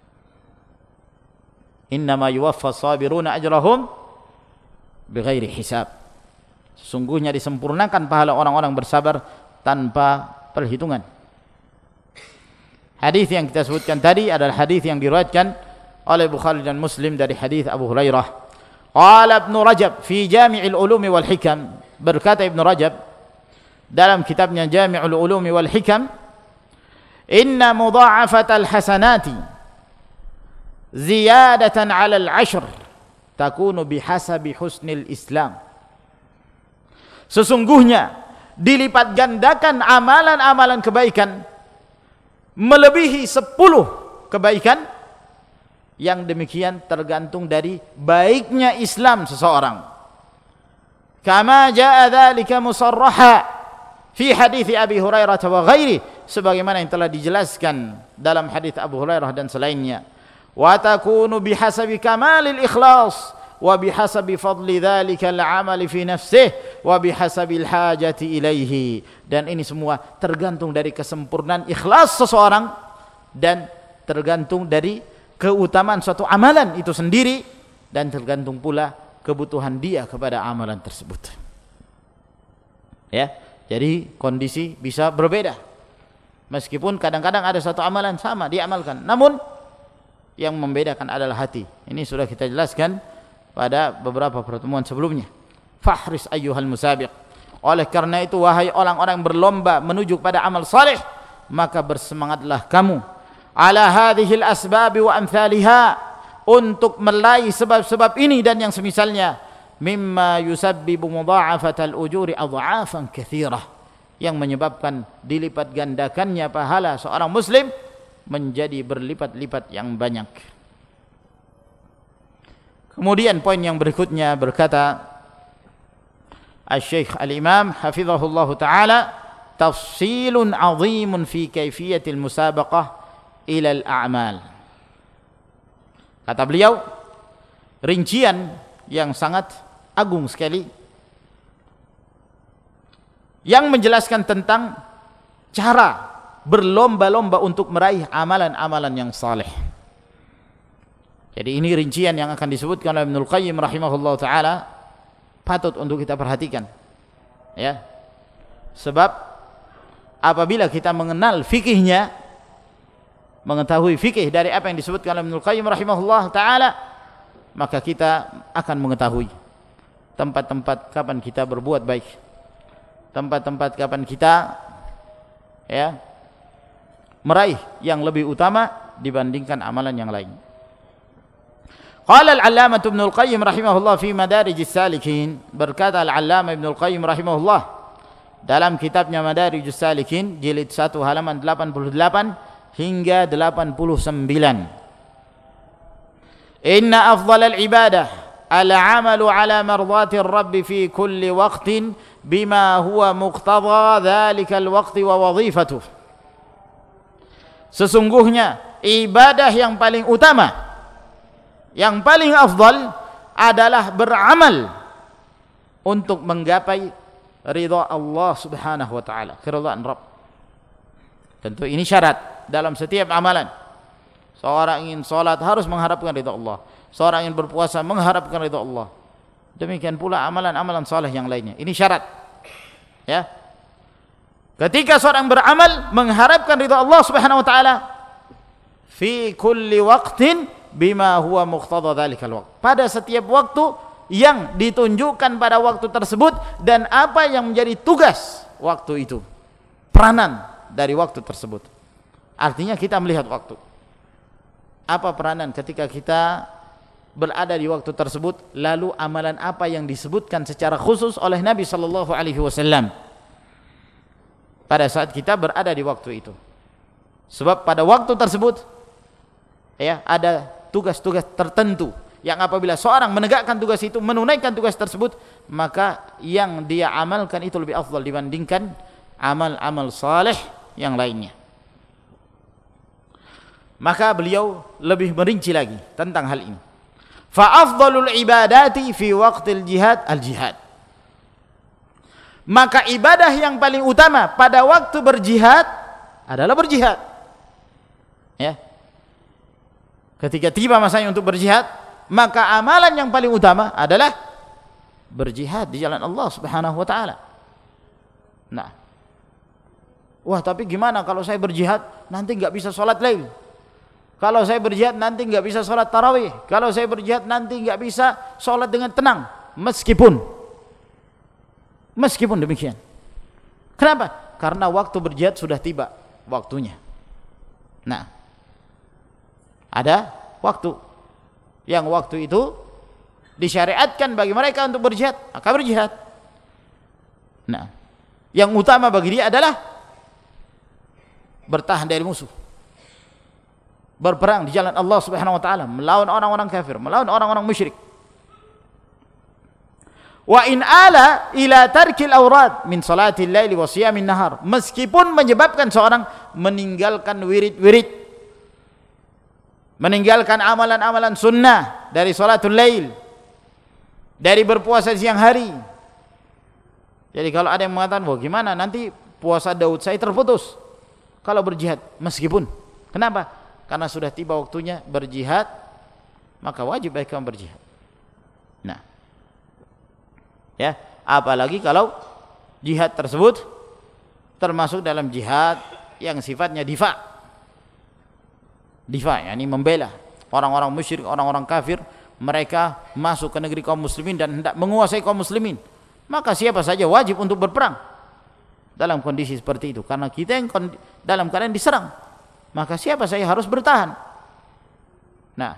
Innama yuwaffas sabiruna ajrahum bighairi hisab. Sesungguhnya disempurnakan pahala orang-orang bersabar tanpa perhitungan. Hadis yang kita sebutkan tadi adalah hadis yang diriwayatkan oleh Bukhari dan Muslim dari hadis Abu Hurairah. Qala Ibnu Rajab fi Jami'il Ulumi wal Hikam, berkata Ibnu Rajab dalam kitabnya Jami'ul Ulumi wal Hikam, inna mudha'afatal hasanati ziyadatan 'ala al-'ashr takunu bihasabi husnil Islam. Sesungguhnya dilipat gandakan amalan-amalan kebaikan melebihi sepuluh kebaikan, yang demikian tergantung dari baiknya Islam seseorang. Kama jaa dzalika musarraha fi hadits Abi Hurairah wa ghairi, sebagaimana yang telah dijelaskan dalam hadits Abu Hurairah dan selainnya. Wa takunu bihasabi kamalil ikhlas wa bihasabi fadli dzalikal amali fi nafsihi wa bihasabil hajati ilaihi, dan ini semua tergantung dari kesempurnaan ikhlas seseorang dan tergantung dari keutamaan suatu amalan itu sendiri, dan tergantung pula kebutuhan dia kepada amalan tersebut. Ya, jadi kondisi bisa berbeda. Meskipun kadang-kadang ada satu amalan sama diamalkan, namun yang membedakan adalah hati. Ini sudah kita jelaskan pada beberapa pertemuan sebelumnya. Fahris ayyuhal musabiq. Oleh karena itu, wahai orang-orang berlomba menuju pada amal saleh, maka bersemangatlah kamu ala hadhil asbab wa amthaliha, untuk meraih sebab-sebab ini dan yang semisalnya, mimma yusabbibu mudha'afatal ujuri adha'afan katsirah, yang menyebabkan dilipat gandakannya pahala seorang muslim menjadi berlipat-lipat yang banyak. Kemudian poin yang berikutnya berkata Asy-Syaikh Al-Imam hafizahullahu taala, tafsilun 'azimun fi kaifiyatil musabaqah ila al-a'mal. Kata beliau, rincian yang sangat agung sekali yang menjelaskan tentang cara berlomba-lomba untuk meraih amalan-amalan yang saleh. Jadi ini rincian yang akan disebutkan oleh Ibnul Qayyim rahimahullah ta'ala, patut untuk kita perhatikan, ya. Sebab apabila kita mengenal fikihnya, mengetahui fikih dari apa yang disebutkan oleh Ibnul Qayyim rahimahullah ta'ala, maka kita akan mengetahui tempat-tempat kapan kita berbuat baik, tempat-tempat kapan kita, ya, meraih yang lebih utama dibandingkan amalan yang lain. Qala al-'allamah Ibnul Qayyim rahimahullah fi Madarijis Salikin, berkata al-'allamah Ibnul Qayyim rahimahullah dalam kitabnya Madarijus Salikin jilid satu halaman delapan puluh delapan hingga delapan puluh sembilan. Inna afdhalal ibadah al-'amalu 'ala mardhatir rabb fi kulli waqtin bima huwa muqtadha dhalikal waqti wa wadhifatuh. Sesungguhnya ibadah yang paling utama, yang paling afdal adalah beramal untuk menggapai ridha Allah Subhanahu wa taala, keridhaan Rabb. Tentu ini syarat dalam setiap amalan. Seorang ingin salat harus mengharapkan ridha Allah. Seorang ingin berpuasa mengharapkan ridha Allah. Demikian pula amalan-amalan saleh yang lainnya. Ini syarat. Ya. Ketika seorang beramal mengharapkan ridha Allah Subhanahu wa taala fi kulli waqtin bima huwa muqtada dzalikal waqt, pada setiap waktu yang ditunjukkan pada waktu tersebut dan apa yang menjadi tugas waktu itu, peranan dari waktu tersebut. Artinya kita melihat waktu, apa peranan ketika kita berada di waktu tersebut, lalu amalan apa yang disebutkan secara khusus oleh Nabi sallallahu alaihi wasallam pada saat kita berada di waktu itu. Sebab pada waktu tersebut, ya, ada tugas-tugas tertentu yang apabila seorang menegakkan tugas itu, menunaikan tugas tersebut, maka yang dia amalkan itu lebih afdal dibandingkan amal-amal saleh yang lainnya. Maka beliau lebih merinci lagi tentang hal ini. Fa afdalul ibadati fi waqtil jihad al-jihad. Maka ibadah yang paling utama pada waktu berjihad adalah berjihad. Ya. Ketika tiba masanya untuk berjihad, maka amalan yang paling utama adalah berjihad di jalan Allah Subhanahu wa taala. Nah. Wah, tapi gimana kalau saya berjihad nanti enggak bisa salat lail? Kalau saya berjihad nanti enggak bisa salat tarawih. Kalau saya berjihad nanti enggak bisa salat dengan tenang. Meskipun meskipun demikian. Kenapa? Karena waktu berjihad sudah tiba waktunya. Nah, ada waktu yang waktu itu disyariatkan bagi mereka untuk berjihad, maka berjihad. Nah, yang utama bagi dia adalah bertahan dari musuh, berperang di jalan Allah Subhanahu wa taala, melawan orang-orang kafir, melawan orang-orang musyrik. Wa in ala ila tarkil awrad min salatil laili wa siyamin nahar, meskipun menyebabkan seorang meninggalkan wirid-wirid, meninggalkan amalan-amalan sunnah dari salatul lail, dari berpuasa siang hari. Jadi kalau ada yang mengatakan, wah gimana nanti puasa Daud saya terputus kalau berjihad, meskipun, kenapa? Karena sudah tiba waktunya berjihad, maka wajib bagi kamu berjihad. Nah, ya, apalagi kalau jihad tersebut termasuk dalam jihad yang sifatnya difa, difa, yakni membela orang-orang musyrik, orang-orang kafir, mereka masuk ke negeri kaum muslimin dan hendak menguasai kaum muslimin, maka siapa saja wajib untuk berperang dalam kondisi seperti itu, karena kita yang dalam keadaan diserang, maka siapa saja harus bertahan. Nah,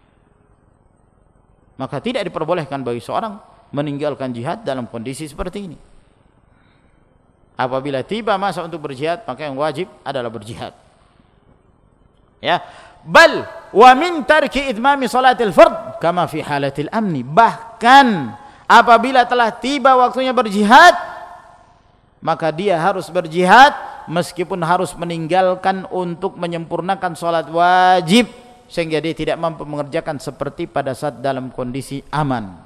maka tidak diperbolehkan bagi seorang meninggalkan jihad dalam kondisi seperti ini. Apabila tiba masa untuk berjihad, maka yang wajib adalah berjihad. Ya, bal wa min tarki itmami salatil fard kama fi halatil amni, bahkan apabila telah tiba waktunya berjihad, maka dia harus berjihad meskipun harus meninggalkan untuk menyempurnakan salat wajib, sehingga dia tidak mampu mengerjakan seperti pada saat dalam kondisi aman.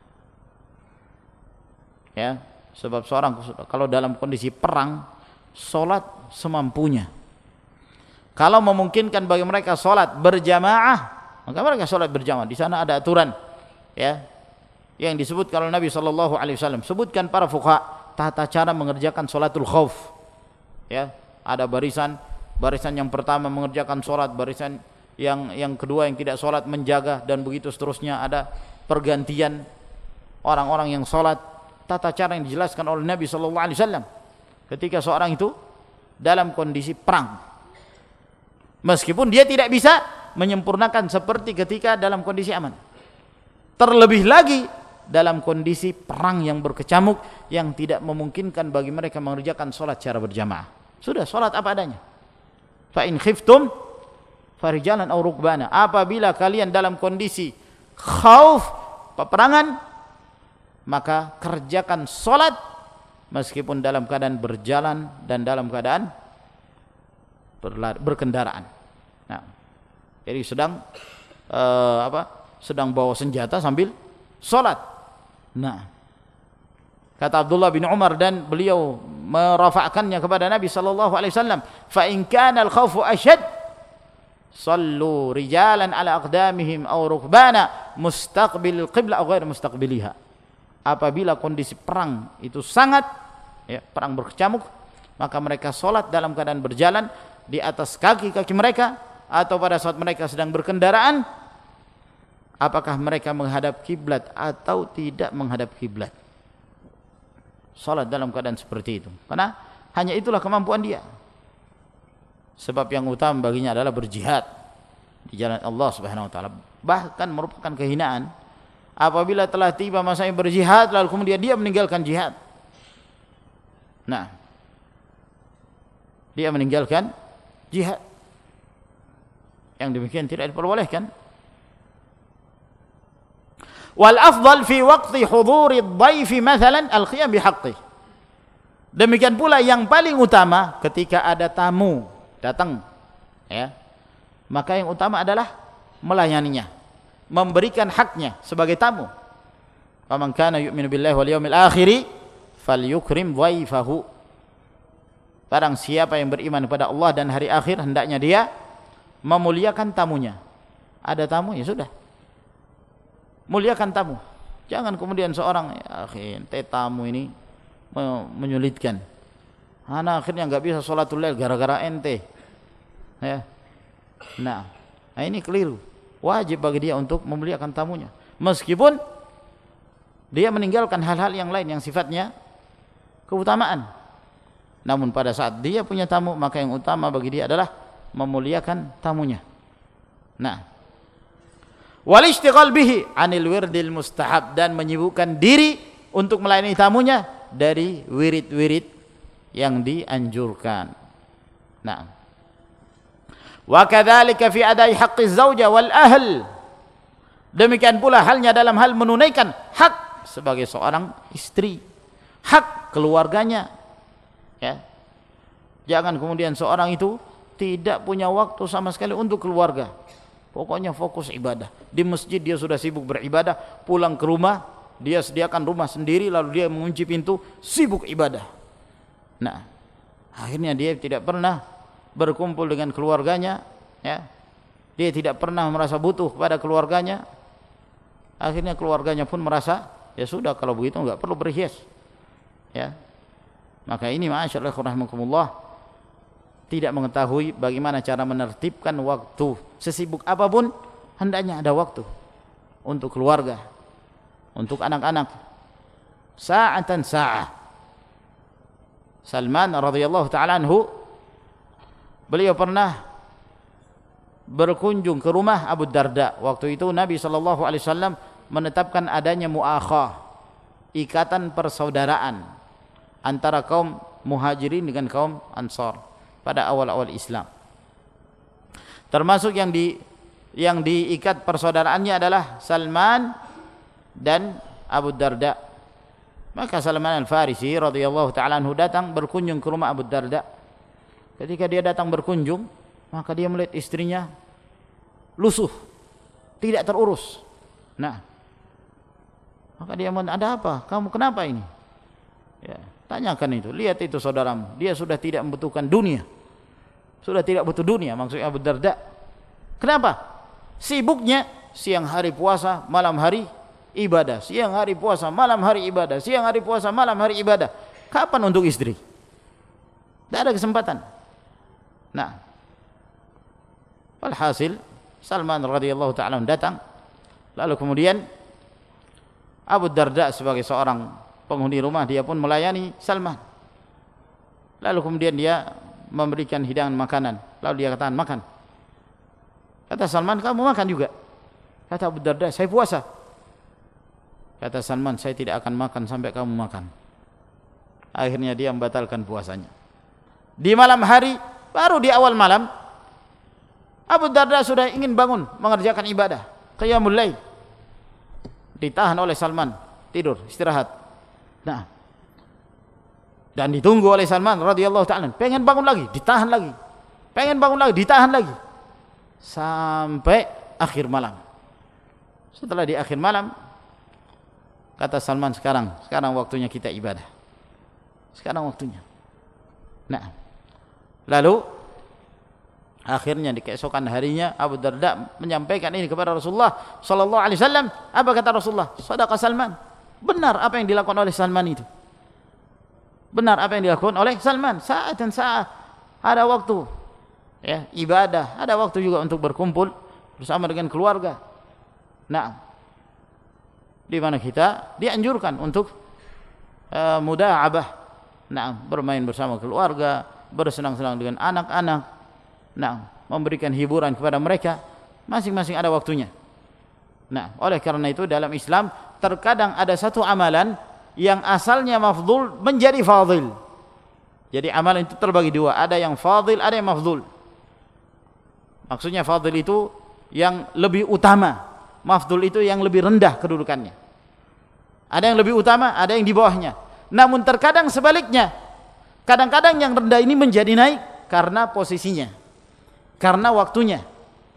Ya, sebab seorang kalau dalam kondisi perang, salat semampunya. Kalau memungkinkan bagi mereka salat berjamaah, maka mereka salat berjamaah. Di sana ada aturan, ya, yang disebutkan oleh Nabi sallallahu alaihi wasallam. Sebutkan para fuqaha tata cara mengerjakan salatul khauf. Ya, ada barisan, barisan yang pertama mengerjakan salat, barisan yang yang kedua yang tidak salat menjaga, dan begitu seterusnya. Ada pergantian orang-orang yang salat. Tata cara yang dijelaskan oleh Nabi sallallahu alaihi wasallam ketika seorang itu dalam kondisi perang, meskipun dia tidak bisa menyempurnakan seperti ketika dalam kondisi aman, terlebih lagi dalam kondisi perang yang berkecamuk, yang tidak memungkinkan bagi mereka mengerjakan salat secara berjamaah. Sudah salat apa adanya. Fa in khiftum farijalan aw rukbana, apabila kalian dalam kondisi khauf, peperangan, maka kerjakan salat meskipun dalam keadaan berjalan dan dalam keadaan berkendaraan. Nah, jadi sedang uh, apa? Sedang bawa senjata sambil salat. Nah, kata Abdullah bin Umar, dan beliau merafa'kannya kepada Nabi sallallahu alaihi wasallam, fa in kana al-khawfu ashad sallu rijalan ala aqdamihim aw rukbana mustaqbil qibla aw ghair mustaqbiliha. Apabila kondisi perang itu sangat, ya, perang berkecamuk, maka mereka sholat dalam keadaan berjalan di atas kaki-kaki mereka, atau pada saat mereka sedang berkendaraan, apakah mereka menghadap kiblat atau tidak menghadap kiblat. Sholat dalam keadaan seperti itu, karena hanya itulah kemampuan dia. Sebab yang utama baginya adalah berjihad di jalan Allah Subhanahu wa taala. Bahkan merupakan kehinaan apabila telah tiba masanya berjihad lalu kemudian dia meninggalkan jihad. Nah, dia meninggalkan jihad, yang demikian tidak diperbolehkan. Wal afdal fi waqti huduri ad-dhaif mathalan al-qiyam bihaqqi. Demikian pula yang paling utama ketika ada tamu datang, ya, maka yang utama adalah melayaninya, memberikan haknya sebagai tamu. Faman kana yu'minu billahi wal yawmil akhir falyukrim dhaifahu. Barang siapa yang beriman kepada Allah dan hari akhir, hendaknya dia memuliakan tamunya. Ada tamu, ya sudah, muliakan tamu. Jangan kemudian seorang, ya akhi, ente tamu ini menyulitkan, ana akhirnya enggak bisa sholatul lail gara-gara ente, ya. Nah, nah ini keliru. Wajib bagi dia untuk memuliakan tamunya, meskipun dia meninggalkan hal-hal yang lain yang sifatnya keutamaan. Namun pada saat dia punya tamu, maka yang utama bagi dia adalah memuliakan tamunya. Nah, wal ishtighal bihi 'anil wirdil mustahab, dan menyibukkan diri untuk melayani tamunya dari wirid-wirid yang dianjurkan. Nah, wa kadzalika fi adai haqqi zauja wal ahl. Demikian pula halnya dalam hal menunaikan hak sebagai seorang istri, hak keluarganya. Ya. Jangan kemudian seorang itu tidak punya waktu sama sekali untuk keluarga. Pokoknya fokus ibadah. Di masjid dia sudah sibuk beribadah, pulang ke rumah dia sediakan rumah sendiri, lalu dia mengunci pintu, sibuk ibadah. Nah, akhirnya dia tidak pernah berkumpul dengan keluarganya, ya. Dia tidak pernah merasa butuh kepada keluarganya. Akhirnya keluarganya pun merasa, ya sudah kalau begitu enggak perlu berhias. Ya. Maka ini ma'asyarallah rahimakumullah, tidak mengetahui bagaimana cara menertibkan waktu. Sesibuk apapun hendaknya ada waktu untuk keluarga, untuk anak-anak. Sa'atan sa'ah. Salman radhiyallahu ta'ala anhu, beliau pernah berkunjung ke rumah Abu Darda. Waktu itu Nabi sallallahu alaihi wasallam menetapkan adanya muakhah, ikatan persaudaraan antara kaum Muhajirin dengan kaum Ansar pada awal-awal Islam. Termasuk yang di yang diikat persaudaraannya adalah Salman dan Abu Darda. Maka Salman Al-Farisi radhiyallahu ta'ala anhu datang berkunjung ke rumah Abu Darda. Ketika dia datang berkunjung, maka dia melihat istrinya lusuh, tidak terurus. Nah, maka dia mengatakan, ada apa? Kamu kenapa ini? Ya, tanyakan itu. Lihat itu saudaramu, dia sudah tidak membutuhkan dunia, sudah tidak butuh dunia. Maksudnya Abu Darda. Kenapa? Sibuknya siang hari puasa, malam hari ibadah. Siang hari puasa, malam hari ibadah. Siang hari puasa, malam hari ibadah. Kapan untuk istri? Tidak ada kesempatan. Nah, walhasil Salman radhiyallahu ta'ala datang, lalu kemudian Abu Darda sebagai seorang penghuni rumah, dia pun melayani Salman. Lalu kemudian dia memberikan hidangan makanan, lalu dia katakan makan. Kata Salman, kamu makan juga? Kata Abu Darda, saya puasa. Kata Salman, saya tidak akan makan sampai kamu makan. Akhirnya dia membatalkan puasanya. Di malam hari, baru di awal malam, Abu Darda sudah ingin bangun mengerjakan ibadah qiyamul lail. Ditahan oleh Salman, tidur, istirahat. Nah, dan ditunggu oleh Salman radhiyallahu ta'ala, pengen bangun lagi, ditahan lagi. Pengen bangun lagi, ditahan lagi. Sampai akhir malam. Setelah di akhir malam, kata Salman, sekarang, sekarang waktunya kita ibadah. Sekarang waktunya. Nah, lalu akhirnya di keesokan harinya Abu Darda menyampaikan ini kepada Rasulullah sallallahu alaihi wasallam. Apa kata Rasulullah? Shadaqa Salman. Benar apa yang dilakukan oleh Salman itu. Benar apa yang dilakukan oleh Salman. Saat dan saat ada waktu, ya, ibadah, ada waktu juga untuk berkumpul bersama dengan keluarga. Nah, di mana kita dianjurkan untuk uh, muda'abah, nah, bermain bersama keluarga, bersenang-senang dengan anak-anak, nah, memberikan hiburan kepada mereka, masing-masing ada waktunya. Nah, oleh karena itu dalam Islam terkadang ada satu amalan yang asalnya mafdhul menjadi fadhil. Jadi amalan itu terbagi dua, ada yang fadhil, ada yang mafdhul. Maksudnya fadhil itu yang lebih utama, mafdhul itu yang lebih rendah kedudukannya. Ada yang lebih utama, ada yang di bawahnya. Namun terkadang sebaliknya, kadang-kadang yang rendah ini menjadi naik karena posisinya, karena waktunya.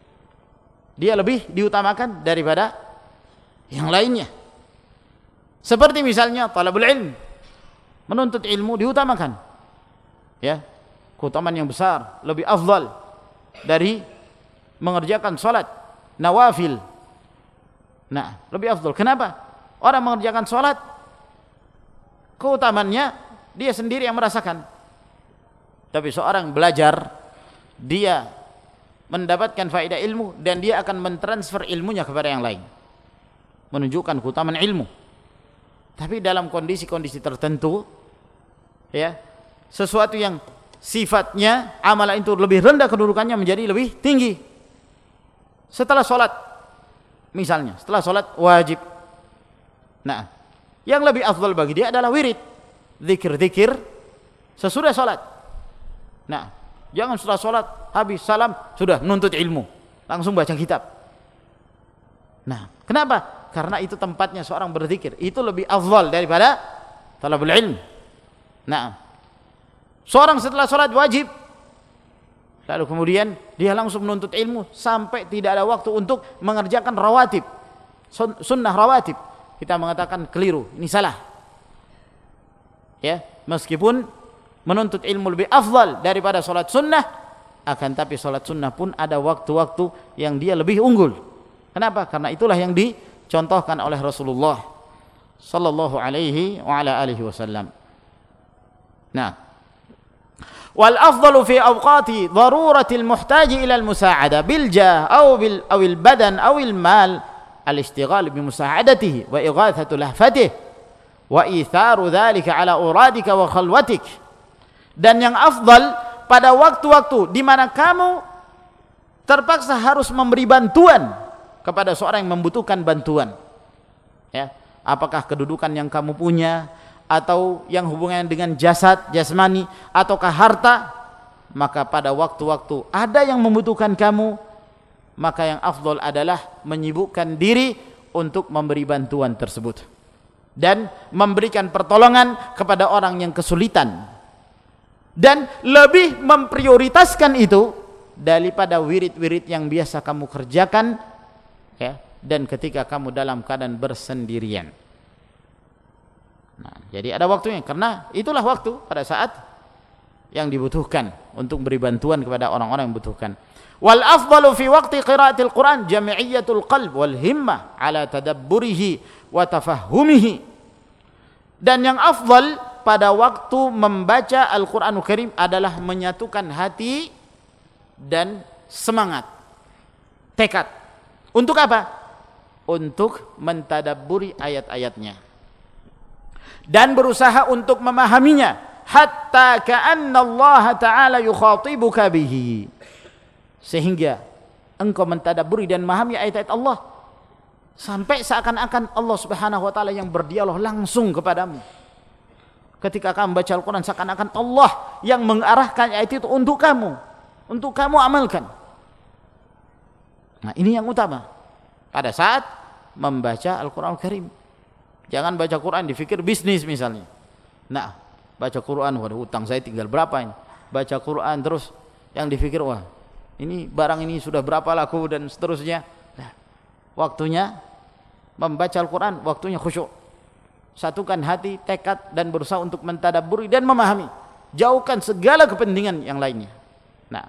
Dia lebih diutamakan daripada yang lainnya. Seperti misalnya talabul ilm, menuntut ilmu diutamakan. Ya, keutamaan yang besar, lebih afdal dari mengerjakan salat nawafil. Nah, lebih afdal. Kenapa? Orang mengerjakan salat, keutamaannya dia sendiri yang merasakan. Tapi seorang belajar, dia mendapatkan faedah ilmu dan dia akan mentransfer ilmunya kepada yang lain, menunjukkan keutamaan ilmu. Tapi dalam kondisi-kondisi tertentu, ya, sesuatu yang sifatnya amalan itu lebih rendah kedudukannya menjadi lebih tinggi. Setelah sholat, misalnya setelah sholat wajib, nah, yang lebih afdal bagi dia adalah wirid, zikir-zikir sesudah sholat. Nah, jangan setelah sholat habis salam sudah nuntut ilmu, langsung baca kitab. Nah, kenapa? Karena itu tempatnya seorang berzikir. Itu lebih afdal daripada talabul ilm. Nah, seorang setelah sholat wajib, lalu kemudian dia langsung menuntut ilmu sampai tidak ada waktu untuk mengerjakan rawatib, sunnah rawatib. Kita mengatakan keliru, ini salah. Ya, meskipun menuntut ilmu lebih afdal daripada sholat sunnah, akan tapi sholat sunnah pun ada waktu-waktu yang dia lebih unggul. Kenapa? Karena itulah yang dicontohkan oleh Rasulullah sallallahu alaihi wa ala alihi wasallam. Nah, wal afdalu fi awqati daruratil muhtaji ila al musa'ada bil jah aw bil aw al badan aw al mal al istighal bi musa'adatihi wa ighathatu lahfatihi wa itharu dhalika ala uradika wa khalwatik. Dan yang afdal pada waktu-waktu di mana kamu terpaksa harus memberi bantuan kepada seorang yang membutuhkan bantuan, ya, apakah kedudukan yang kamu punya atau yang hubungannya dengan jasad, jasmani, ataukah harta, maka pada waktu-waktu ada yang membutuhkan kamu, maka yang afdal adalah menyibukkan diri untuk memberi bantuan tersebut dan memberikan pertolongan kepada orang yang kesulitan, dan lebih memprioritaskan itu daripada wirid-wirid yang biasa kamu kerjakan, ya, dan ketika kamu dalam keadaan bersendirian. Nah, jadi ada waktunya, karena itulah waktu pada saat yang dibutuhkan untuk beri bantuan kepada orang-orang yang membutuhkan. Wal afdalu fi waqti qiraatil Quran jam'iyyatul qalb wal himmah ala tadabburihi wa tafahhumihi. Dan yang afdal pada waktu membaca Al-Qur'anul Karim adalah menyatukan hati dan semangat, tekad. Untuk apa? Untuk mentadabburi ayat-ayatnya dan berusaha untuk memahaminya, hatta ka'anna Allah Ta'ala yukhatibuka bihi, sehingga engkau mentadabburi dan memahami ayat-ayat Allah sampai seakan-akan Allah Subhanahu wa taala yang berdialog langsung kepadamu. Ketika kamu baca Al-Qur'an, seakan-akan Allah yang mengarahkan ayat itu untuk kamu, untuk kamu amalkan. Nah, ini yang utama pada saat membaca Al-Qur'anul Karim. Jangan baca Quran dipikir bisnis misalnya. Nah, baca Quran, waduh, utang saya tinggal berapa ini. Baca Quran terus yang dipikir, wah, ini barang ini sudah berapa laku dan seterusnya. Nah, waktunya membaca Al-Quran, waktunya khusyuk. Satukan hati, tekad, dan berusaha untuk mentadabburi dan memahami. Jauhkan segala kepentingan yang lainnya. Nah,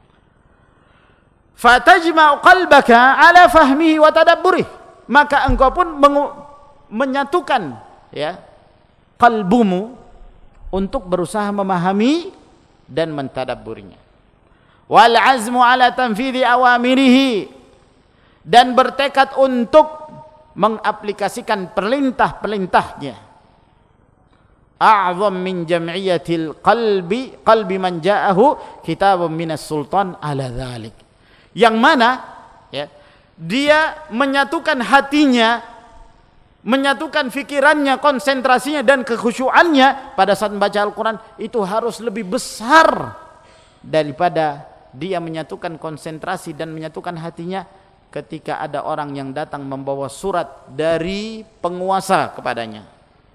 fatajma'u qalbaka ala fahmihi wa tadabburihi, maka engkau pun menyatukan, ya, kalbumu untuk berusaha memahami dan mentadabburinya. Wal azmu ala tanfidhi awamirihi, dan bertekad untuk mengaplikasikan perintah-perintahnya. A'zam min jam'iyatil qalbi qalbi man ja'ahu kitabun minas sultan ala dhalik, yang mana, ya, dia menyatukan hatinya, menyatukan fikirannya, konsentrasinya dan kekhusyuannya pada saat membaca Al-Quran itu harus lebih besar daripada dia menyatukan konsentrasi dan menyatukan hatinya ketika ada orang yang datang membawa surat dari penguasa kepadanya.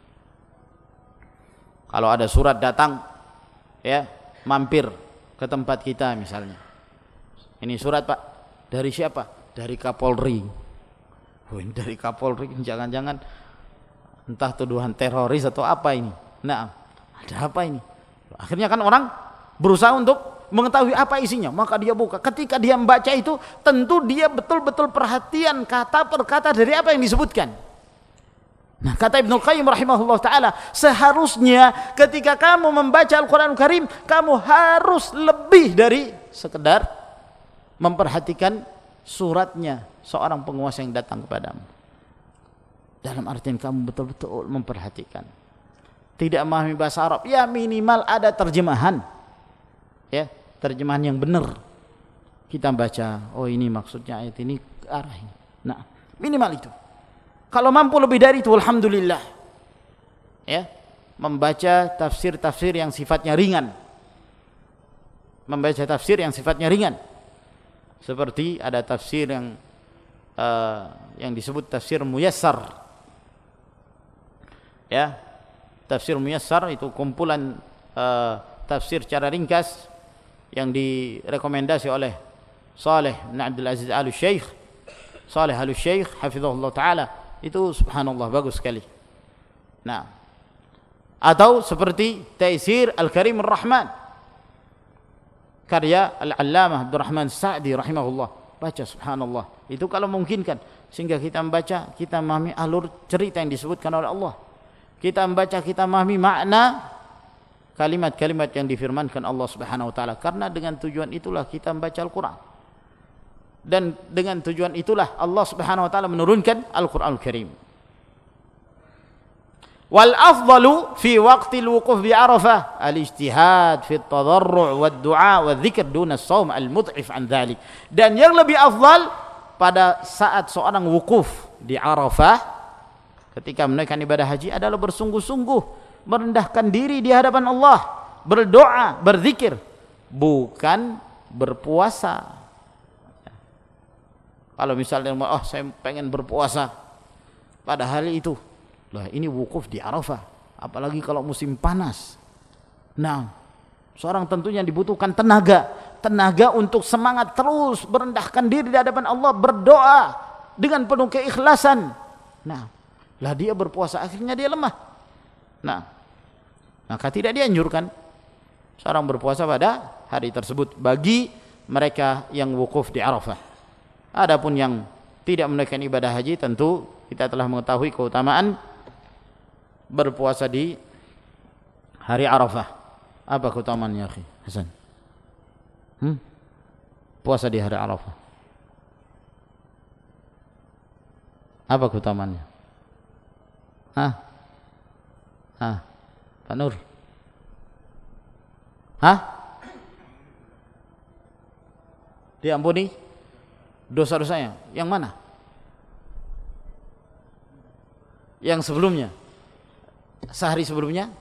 Kalau ada surat datang, ya, mampir ke tempat kita misalnya, ini surat, Pak, dari siapa? Dari Kapolri. Oh, ini dari Kapolri, jangan-jangan entah tuduhan teroris atau apa ini. Nah, ada apa ini? Akhirnya kan orang berusaha untuk mengetahui apa isinya, maka dia buka. Ketika dia membaca itu, tentu dia betul-betul perhatian kata per kata dari apa yang disebutkan. Nah, kata Ibnu Qayyim rahimahullah ta'ala, seharusnya ketika kamu membaca Al-Quran Karim, kamu harus lebih dari sekedar memperhatikan suratnya seorang penguasa yang datang kepadamu. Dalam artian kamu betul-betul memperhatikan. Tidak memahami bahasa Arab, ya minimal ada terjemahan, ya, terjemahan yang benar. Kita baca, oh ini maksudnya ayat ini, arah ini. Nah, minimal itu. Kalau mampu lebih dari itu, alhamdulillah. Ya, membaca tafsir-tafsir yang sifatnya ringan. Membaca tafsir yang sifatnya ringan. Seperti ada tafsir yang uh, yang disebut tafsir muyassar. Ya, tafsir muyassar itu kumpulan uh, tafsir secara ringkas yang direkomendasi oleh Saleh bin Abdul Aziz Al-Syeikh, Saleh Al-Syeikh hafizahullah taala. Itu subhanallah bagus sekali. Nah, atau seperti Taisir Al-Karim Ar-Rahman karya Al-Allamah Abdurrahman Sa'di rahimahullah. Baca subhanallah. Itu kalau memungkinkan, sehingga kita membaca, kita memahami alur cerita yang disebutkan oleh Allah. Kita membaca, kita memahami makna kalimat-kalimat yang difirmankan Allah Subhanahu wa taala. Karena dengan tujuan itulah kita membaca Al-Qur'an. Dan dengan tujuan itulah Allah Subhanahu wa taala menurunkan Al-Qur'anul Karim. Wal afdalu fi waqtil wuquf bi Arafah al-ijtihad fi at-tadarru' wad-du'a wadh-dzikr duna as-shaum al-mud'if an dzalik. Dan yang lebih afdal pada saat seorang wukuf di Arafah ketika menunaikan ibadah haji adalah bersungguh-sungguh merendahkan diri di hadapan Allah, berdoa, berzikir, bukan berpuasa. Kalau misalnya oh saya pengen berpuasa pada hari itu, lah ini wukuf di Arafah, apalagi kalau musim panas. Nah, seorang tentunya dibutuhkan tenaga, tenaga untuk semangat terus merendahkan diri di hadapan Allah, berdoa dengan penuh keikhlasan. Nah, lah dia berpuasa akhirnya dia lemah. Nah, maka tidak dianjurkan seorang berpuasa pada hari tersebut bagi mereka yang wukuf di Arafah. Adapun yang tidak menunaikan ibadah haji, tentu kita telah mengetahui keutamaan berpuasa di hari Arafah. Apa keutamaannya, akhi Hasan? Hmm? Puasa di hari Arafah. Apa keutamaannya? Hah? Hah? Pak Nur? Hah? Diampuni dosa-dosanya. Yang mana? Yang sebelumnya? Sehari sebelumnya?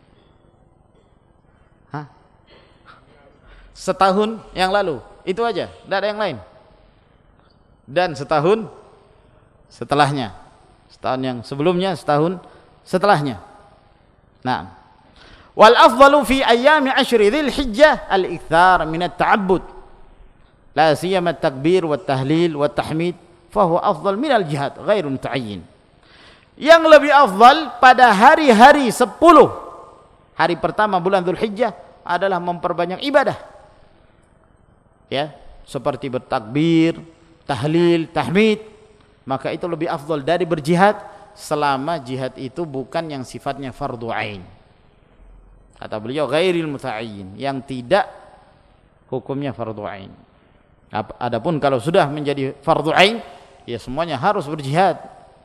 Hah? Setahun yang lalu? Itu aja, tidak ada yang lain. Dan setahun setelahnya. Setahun yang sebelumnya, setahun setelahnya. Nah, wal afdalu fi ayami ashri dzil hijjah al-ikthar min at-ta'abbud la siyama at-takbir wat tahlil wat tahmid fa huwa afdal min al-jihad ghairu muta'ayyin. Yang lebih afdal pada hari-hari sepuluh hari pertama bulan Dzulhijjah adalah memperbanyak ibadah. Ya, seperti bertakbir, tahlil, tahmid, maka itu lebih afdal dari berjihad selama jihad itu bukan yang sifatnya fardu ain. Kata beliau ghairil muta'ayyin, yang tidak hukumnya fardu ain. Adapun kalau sudah menjadi fardu ain, ya semuanya harus berjihad.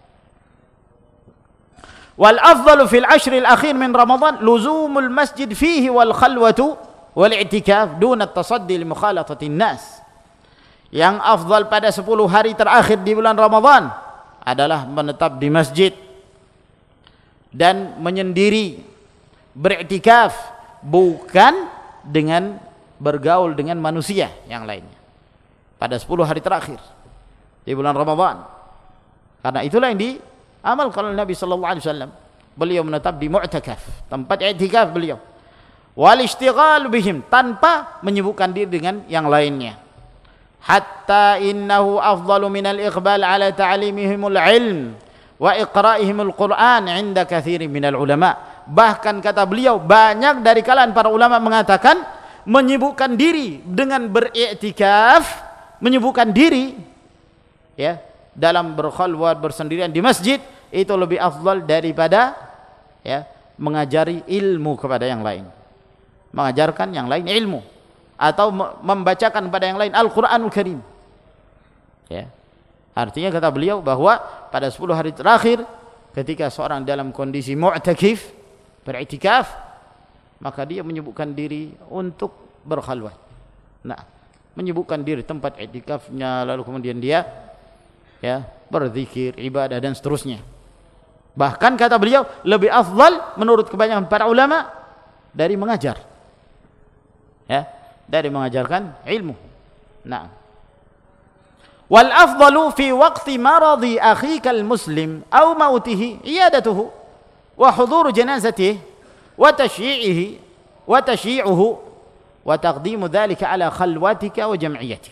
Wal afdalu fil ashril akhir min Ramadan luzumul masjid fihi wal khalwatu wal i'tikaf duna at-tasaddi li mukhalatati an-nas. Yang afdal pada sepuluh hari terakhir di bulan Ramadan adalah menetap di masjid dan menyendiri, beriktikaf, bukan dengan bergaul dengan manusia yang lainnya pada sepuluh hari terakhir di bulan Ramadan. Karena itulah yang diamalkan oleh Nabi sallallahu alaihi wasallam. Beliau menetap di mu'takaf, tempat i'tikaf beliau. Wal ishtighal bihim, tanpa menyibukkan diri dengan yang lainnya. Hatta innahu afdalu minal iqbal ala ta'limihimul ilm wa iqra'ihimul Qur'an 'inda katsirin minal ulama. Bahkan kata beliau, banyak dari kalangan para ulama mengatakan menyibukkan diri dengan beriktikaf, menyibukkan diri ya dalam berkhalwat, bersendirian di masjid, itu lebih afdal daripada ya mengajari ilmu kepada yang lain, mengajarkan yang lain ilmu, atau membacakan kepada yang lain Al-Qur'anul Karim. Ya. Artinya kata beliau bahwa pada sepuluh hari terakhir ketika seorang dalam kondisi mu'takif, beriktikaf, maka dia menyibukkan diri untuk berkhalwat. Nah, menyibukkan diri tempat iktikafnya, lalu kemudian dia ya berzikir, ibadah dan seterusnya. Bahkan kata beliau lebih afdal menurut kebanyakan para ulama dari mengajar. Ya, dari mengajarkan ilmu. Nah, Wal afdalu fi waqti maradi akhika al-muslim aw mautihi iyadatuhu wa huduru janazatihi wa tashyi'ihi wa tashyi'uhu wa taqdimu dhalika ala khalwatika wa jam'iyatik.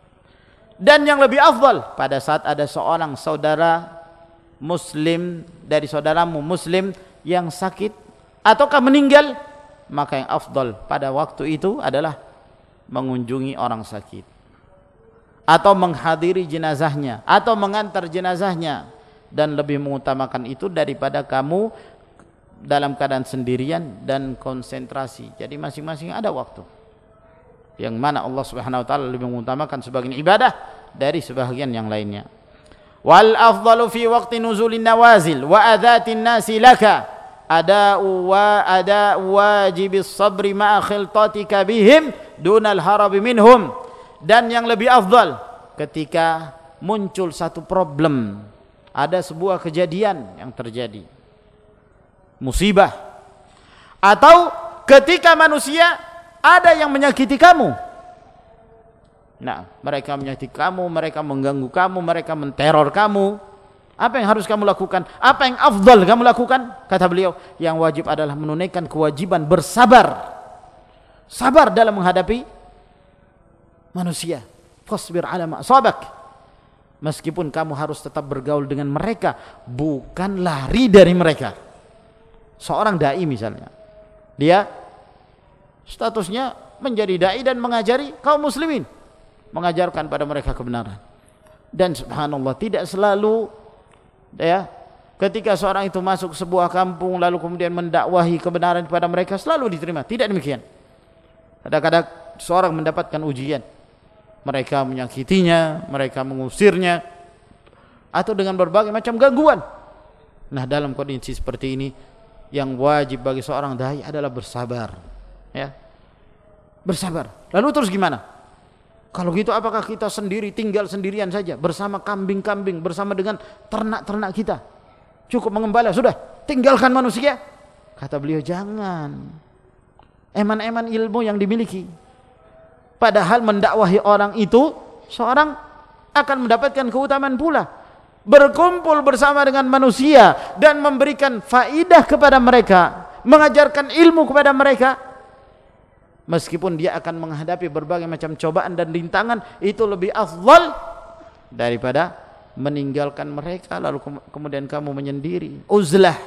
Dan yang lebih afdal pada saat ada seorang saudara muslim dari saudaramu muslim yang sakit ataukah meninggal, maka yang afdal pada waktu itu adalah mengunjungi orang sakit atau menghadiri jenazahnya atau mengantar jenazahnya, dan lebih mengutamakan itu daripada kamu dalam keadaan sendirian dan konsentrasi. Jadi masing-masing ada waktu yang mana Allah Subhanahu wa taala lebih mengutamakan sebagian ibadah dari sebagian yang lainnya. Wal afdalu fi waqti nuzulin nawazil wa adzatin nasi laka ada'u wa ada'u wajibis sabri ma'a khiltatika bihim dunal harabi minhum. Dan yang lebih afdal ketika muncul satu problem, ada sebuah kejadian yang terjadi, musibah, atau ketika manusia ada yang menyakiti kamu. Nah, mereka menyakiti kamu, mereka mengganggu kamu, mereka menteror kamu. Apa yang harus kamu lakukan? Apa yang afdal kamu lakukan? Kata beliau, yang wajib adalah menunaikan kewajiban bersabar. Sabar dalam menghadapi manusia. Fasbir ala ma asabak. Meskipun kamu harus tetap bergaul dengan mereka, bukan lari dari mereka. Seorang dai misalnya, dia statusnya menjadi dai dan mengajari kaum muslimin, mengajarkan pada mereka kebenaran. Dan subhanallah, tidak selalu ya, ketika seorang itu masuk sebuah kampung lalu kemudian mendakwahi kebenaran kepada mereka selalu diterima. Tidak demikian. Kadang-kadang seorang mendapatkan ujian, mereka menyakitinya, mereka mengusirnya, atau dengan berbagai macam gangguan. Nah, dalam kondisi seperti ini, yang wajib bagi seorang dai adalah bersabar, ya, bersabar. Lalu terus gimana? Kalau gitu apakah kita sendiri tinggal sendirian saja bersama kambing-kambing, bersama dengan ternak-ternak kita, cukup mengembala sudah, tinggalkan manusia? Kata beliau, jangan. Eman-eman ilmu yang dimiliki. Padahal mendakwahi orang itu, seorang akan mendapatkan keutamaan pula. Berkumpul bersama dengan manusia dan memberikan faidah kepada mereka, mengajarkan ilmu kepada mereka, meskipun dia akan menghadapi berbagai macam cobaan dan rintangan, itu lebih afdal daripada meninggalkan mereka lalu kemudian kamu menyendiri, uzlah.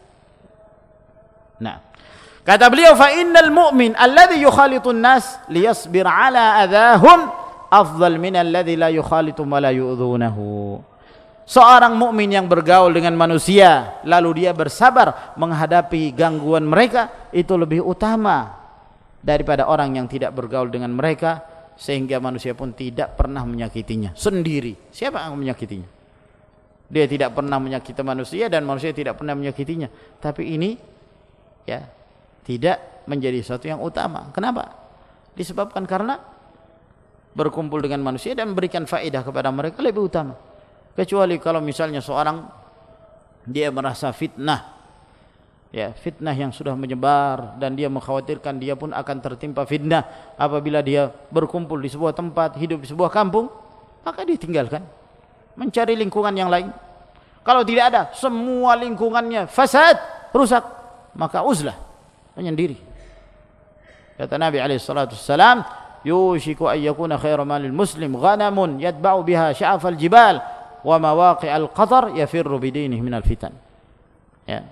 Nah, kata beliau, fa innal mu'min alladhi yukhalitun nas liyasbir ala adahum afdal min alladhi la yukhalitum wa la yu'dhunahu. Seorang mukmin yang bergaul dengan manusia lalu dia bersabar menghadapi gangguan mereka, itu lebih utama daripada orang yang tidak bergaul dengan mereka sehingga manusia pun tidak pernah menyakitinya sendiri. Siapa yang menyakitinya? Dia tidak pernah menyakiti manusia dan manusia tidak pernah menyakitinya. Tapi ini ya tidak menjadi sesuatu yang utama. Kenapa? Disebabkan karena berkumpul dengan manusia dan memberikan faedah kepada mereka lebih utama. Kecuali kalau misalnya seorang dia merasa fitnah, ya, fitnah yang sudah menyebar dan dia mengkhawatirkan dia pun akan tertimpa fitnah apabila dia berkumpul di sebuah tempat, hidup di sebuah kampung, maka dia tinggalkan, mencari lingkungan yang lain. Kalau tidak ada, semua lingkungannya fasad, rusak, maka uzlah, menyendiri. Kata Nabi alaihi salatu wassalam, yushiku an yakuna khairu malil muslim ghanamun yatba'u biha sya'afal jibal wa mawaqi'al qatar yafirru bidinihi minal fitan. Ya.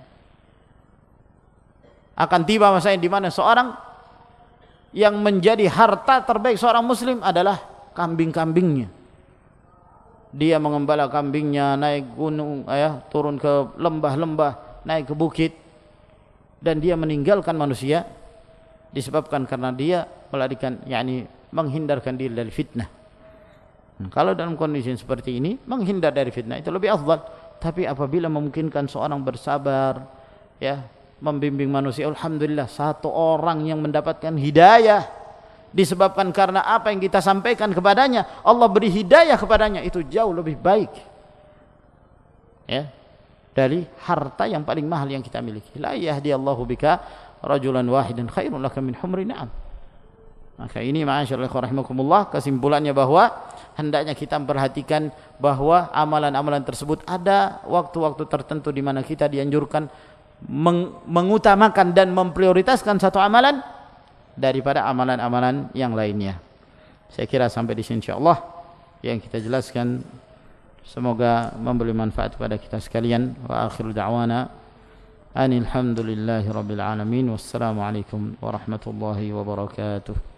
Akan tiba masa di mana seorang yang menjadi harta terbaik seorang muslim adalah kambing-kambingnya. Dia mengembala kambingnya, naik gunung, ya, turun ke lembah-lembah, naik ke bukit, dan dia meninggalkan manusia disebabkan karena dia melarikan, yakni menghindarkan diri dari fitnah. Kalau dalam kondisi seperti ini, menghindar dari fitnah itu lebih afdal. Tapi apabila memungkinkan seorang bersabar, ya, membimbing manusia, alhamdulillah satu orang yang mendapatkan hidayah disebabkan karena apa yang kita sampaikan kepadanya, Allah beri hidayah kepadanya, itu jauh lebih baik, ya, dari harta yang paling mahal yang kita miliki. La yahdiyallahu bika rajulan wahidan khairun laka min humri na'am. Maka ini ma'asyiral ikhwah rahimakumullah, kesimpulannya bahwa hendaknya kita memperhatikan bahwa amalan-amalan tersebut ada waktu-waktu tertentu di mana kita dianjurkan meng mengutamakan dan memprioritaskan satu amalan daripada amalan-amalan yang lainnya. Saya kira sampai di sini insyaallah yang kita jelaskan semoga memberi manfaat kepada kita sekalian. Wa akhiru da'wana anil hamdulillahi rabbil alamin. Wassalamu alaikum warahmatullahi wabarakatuh.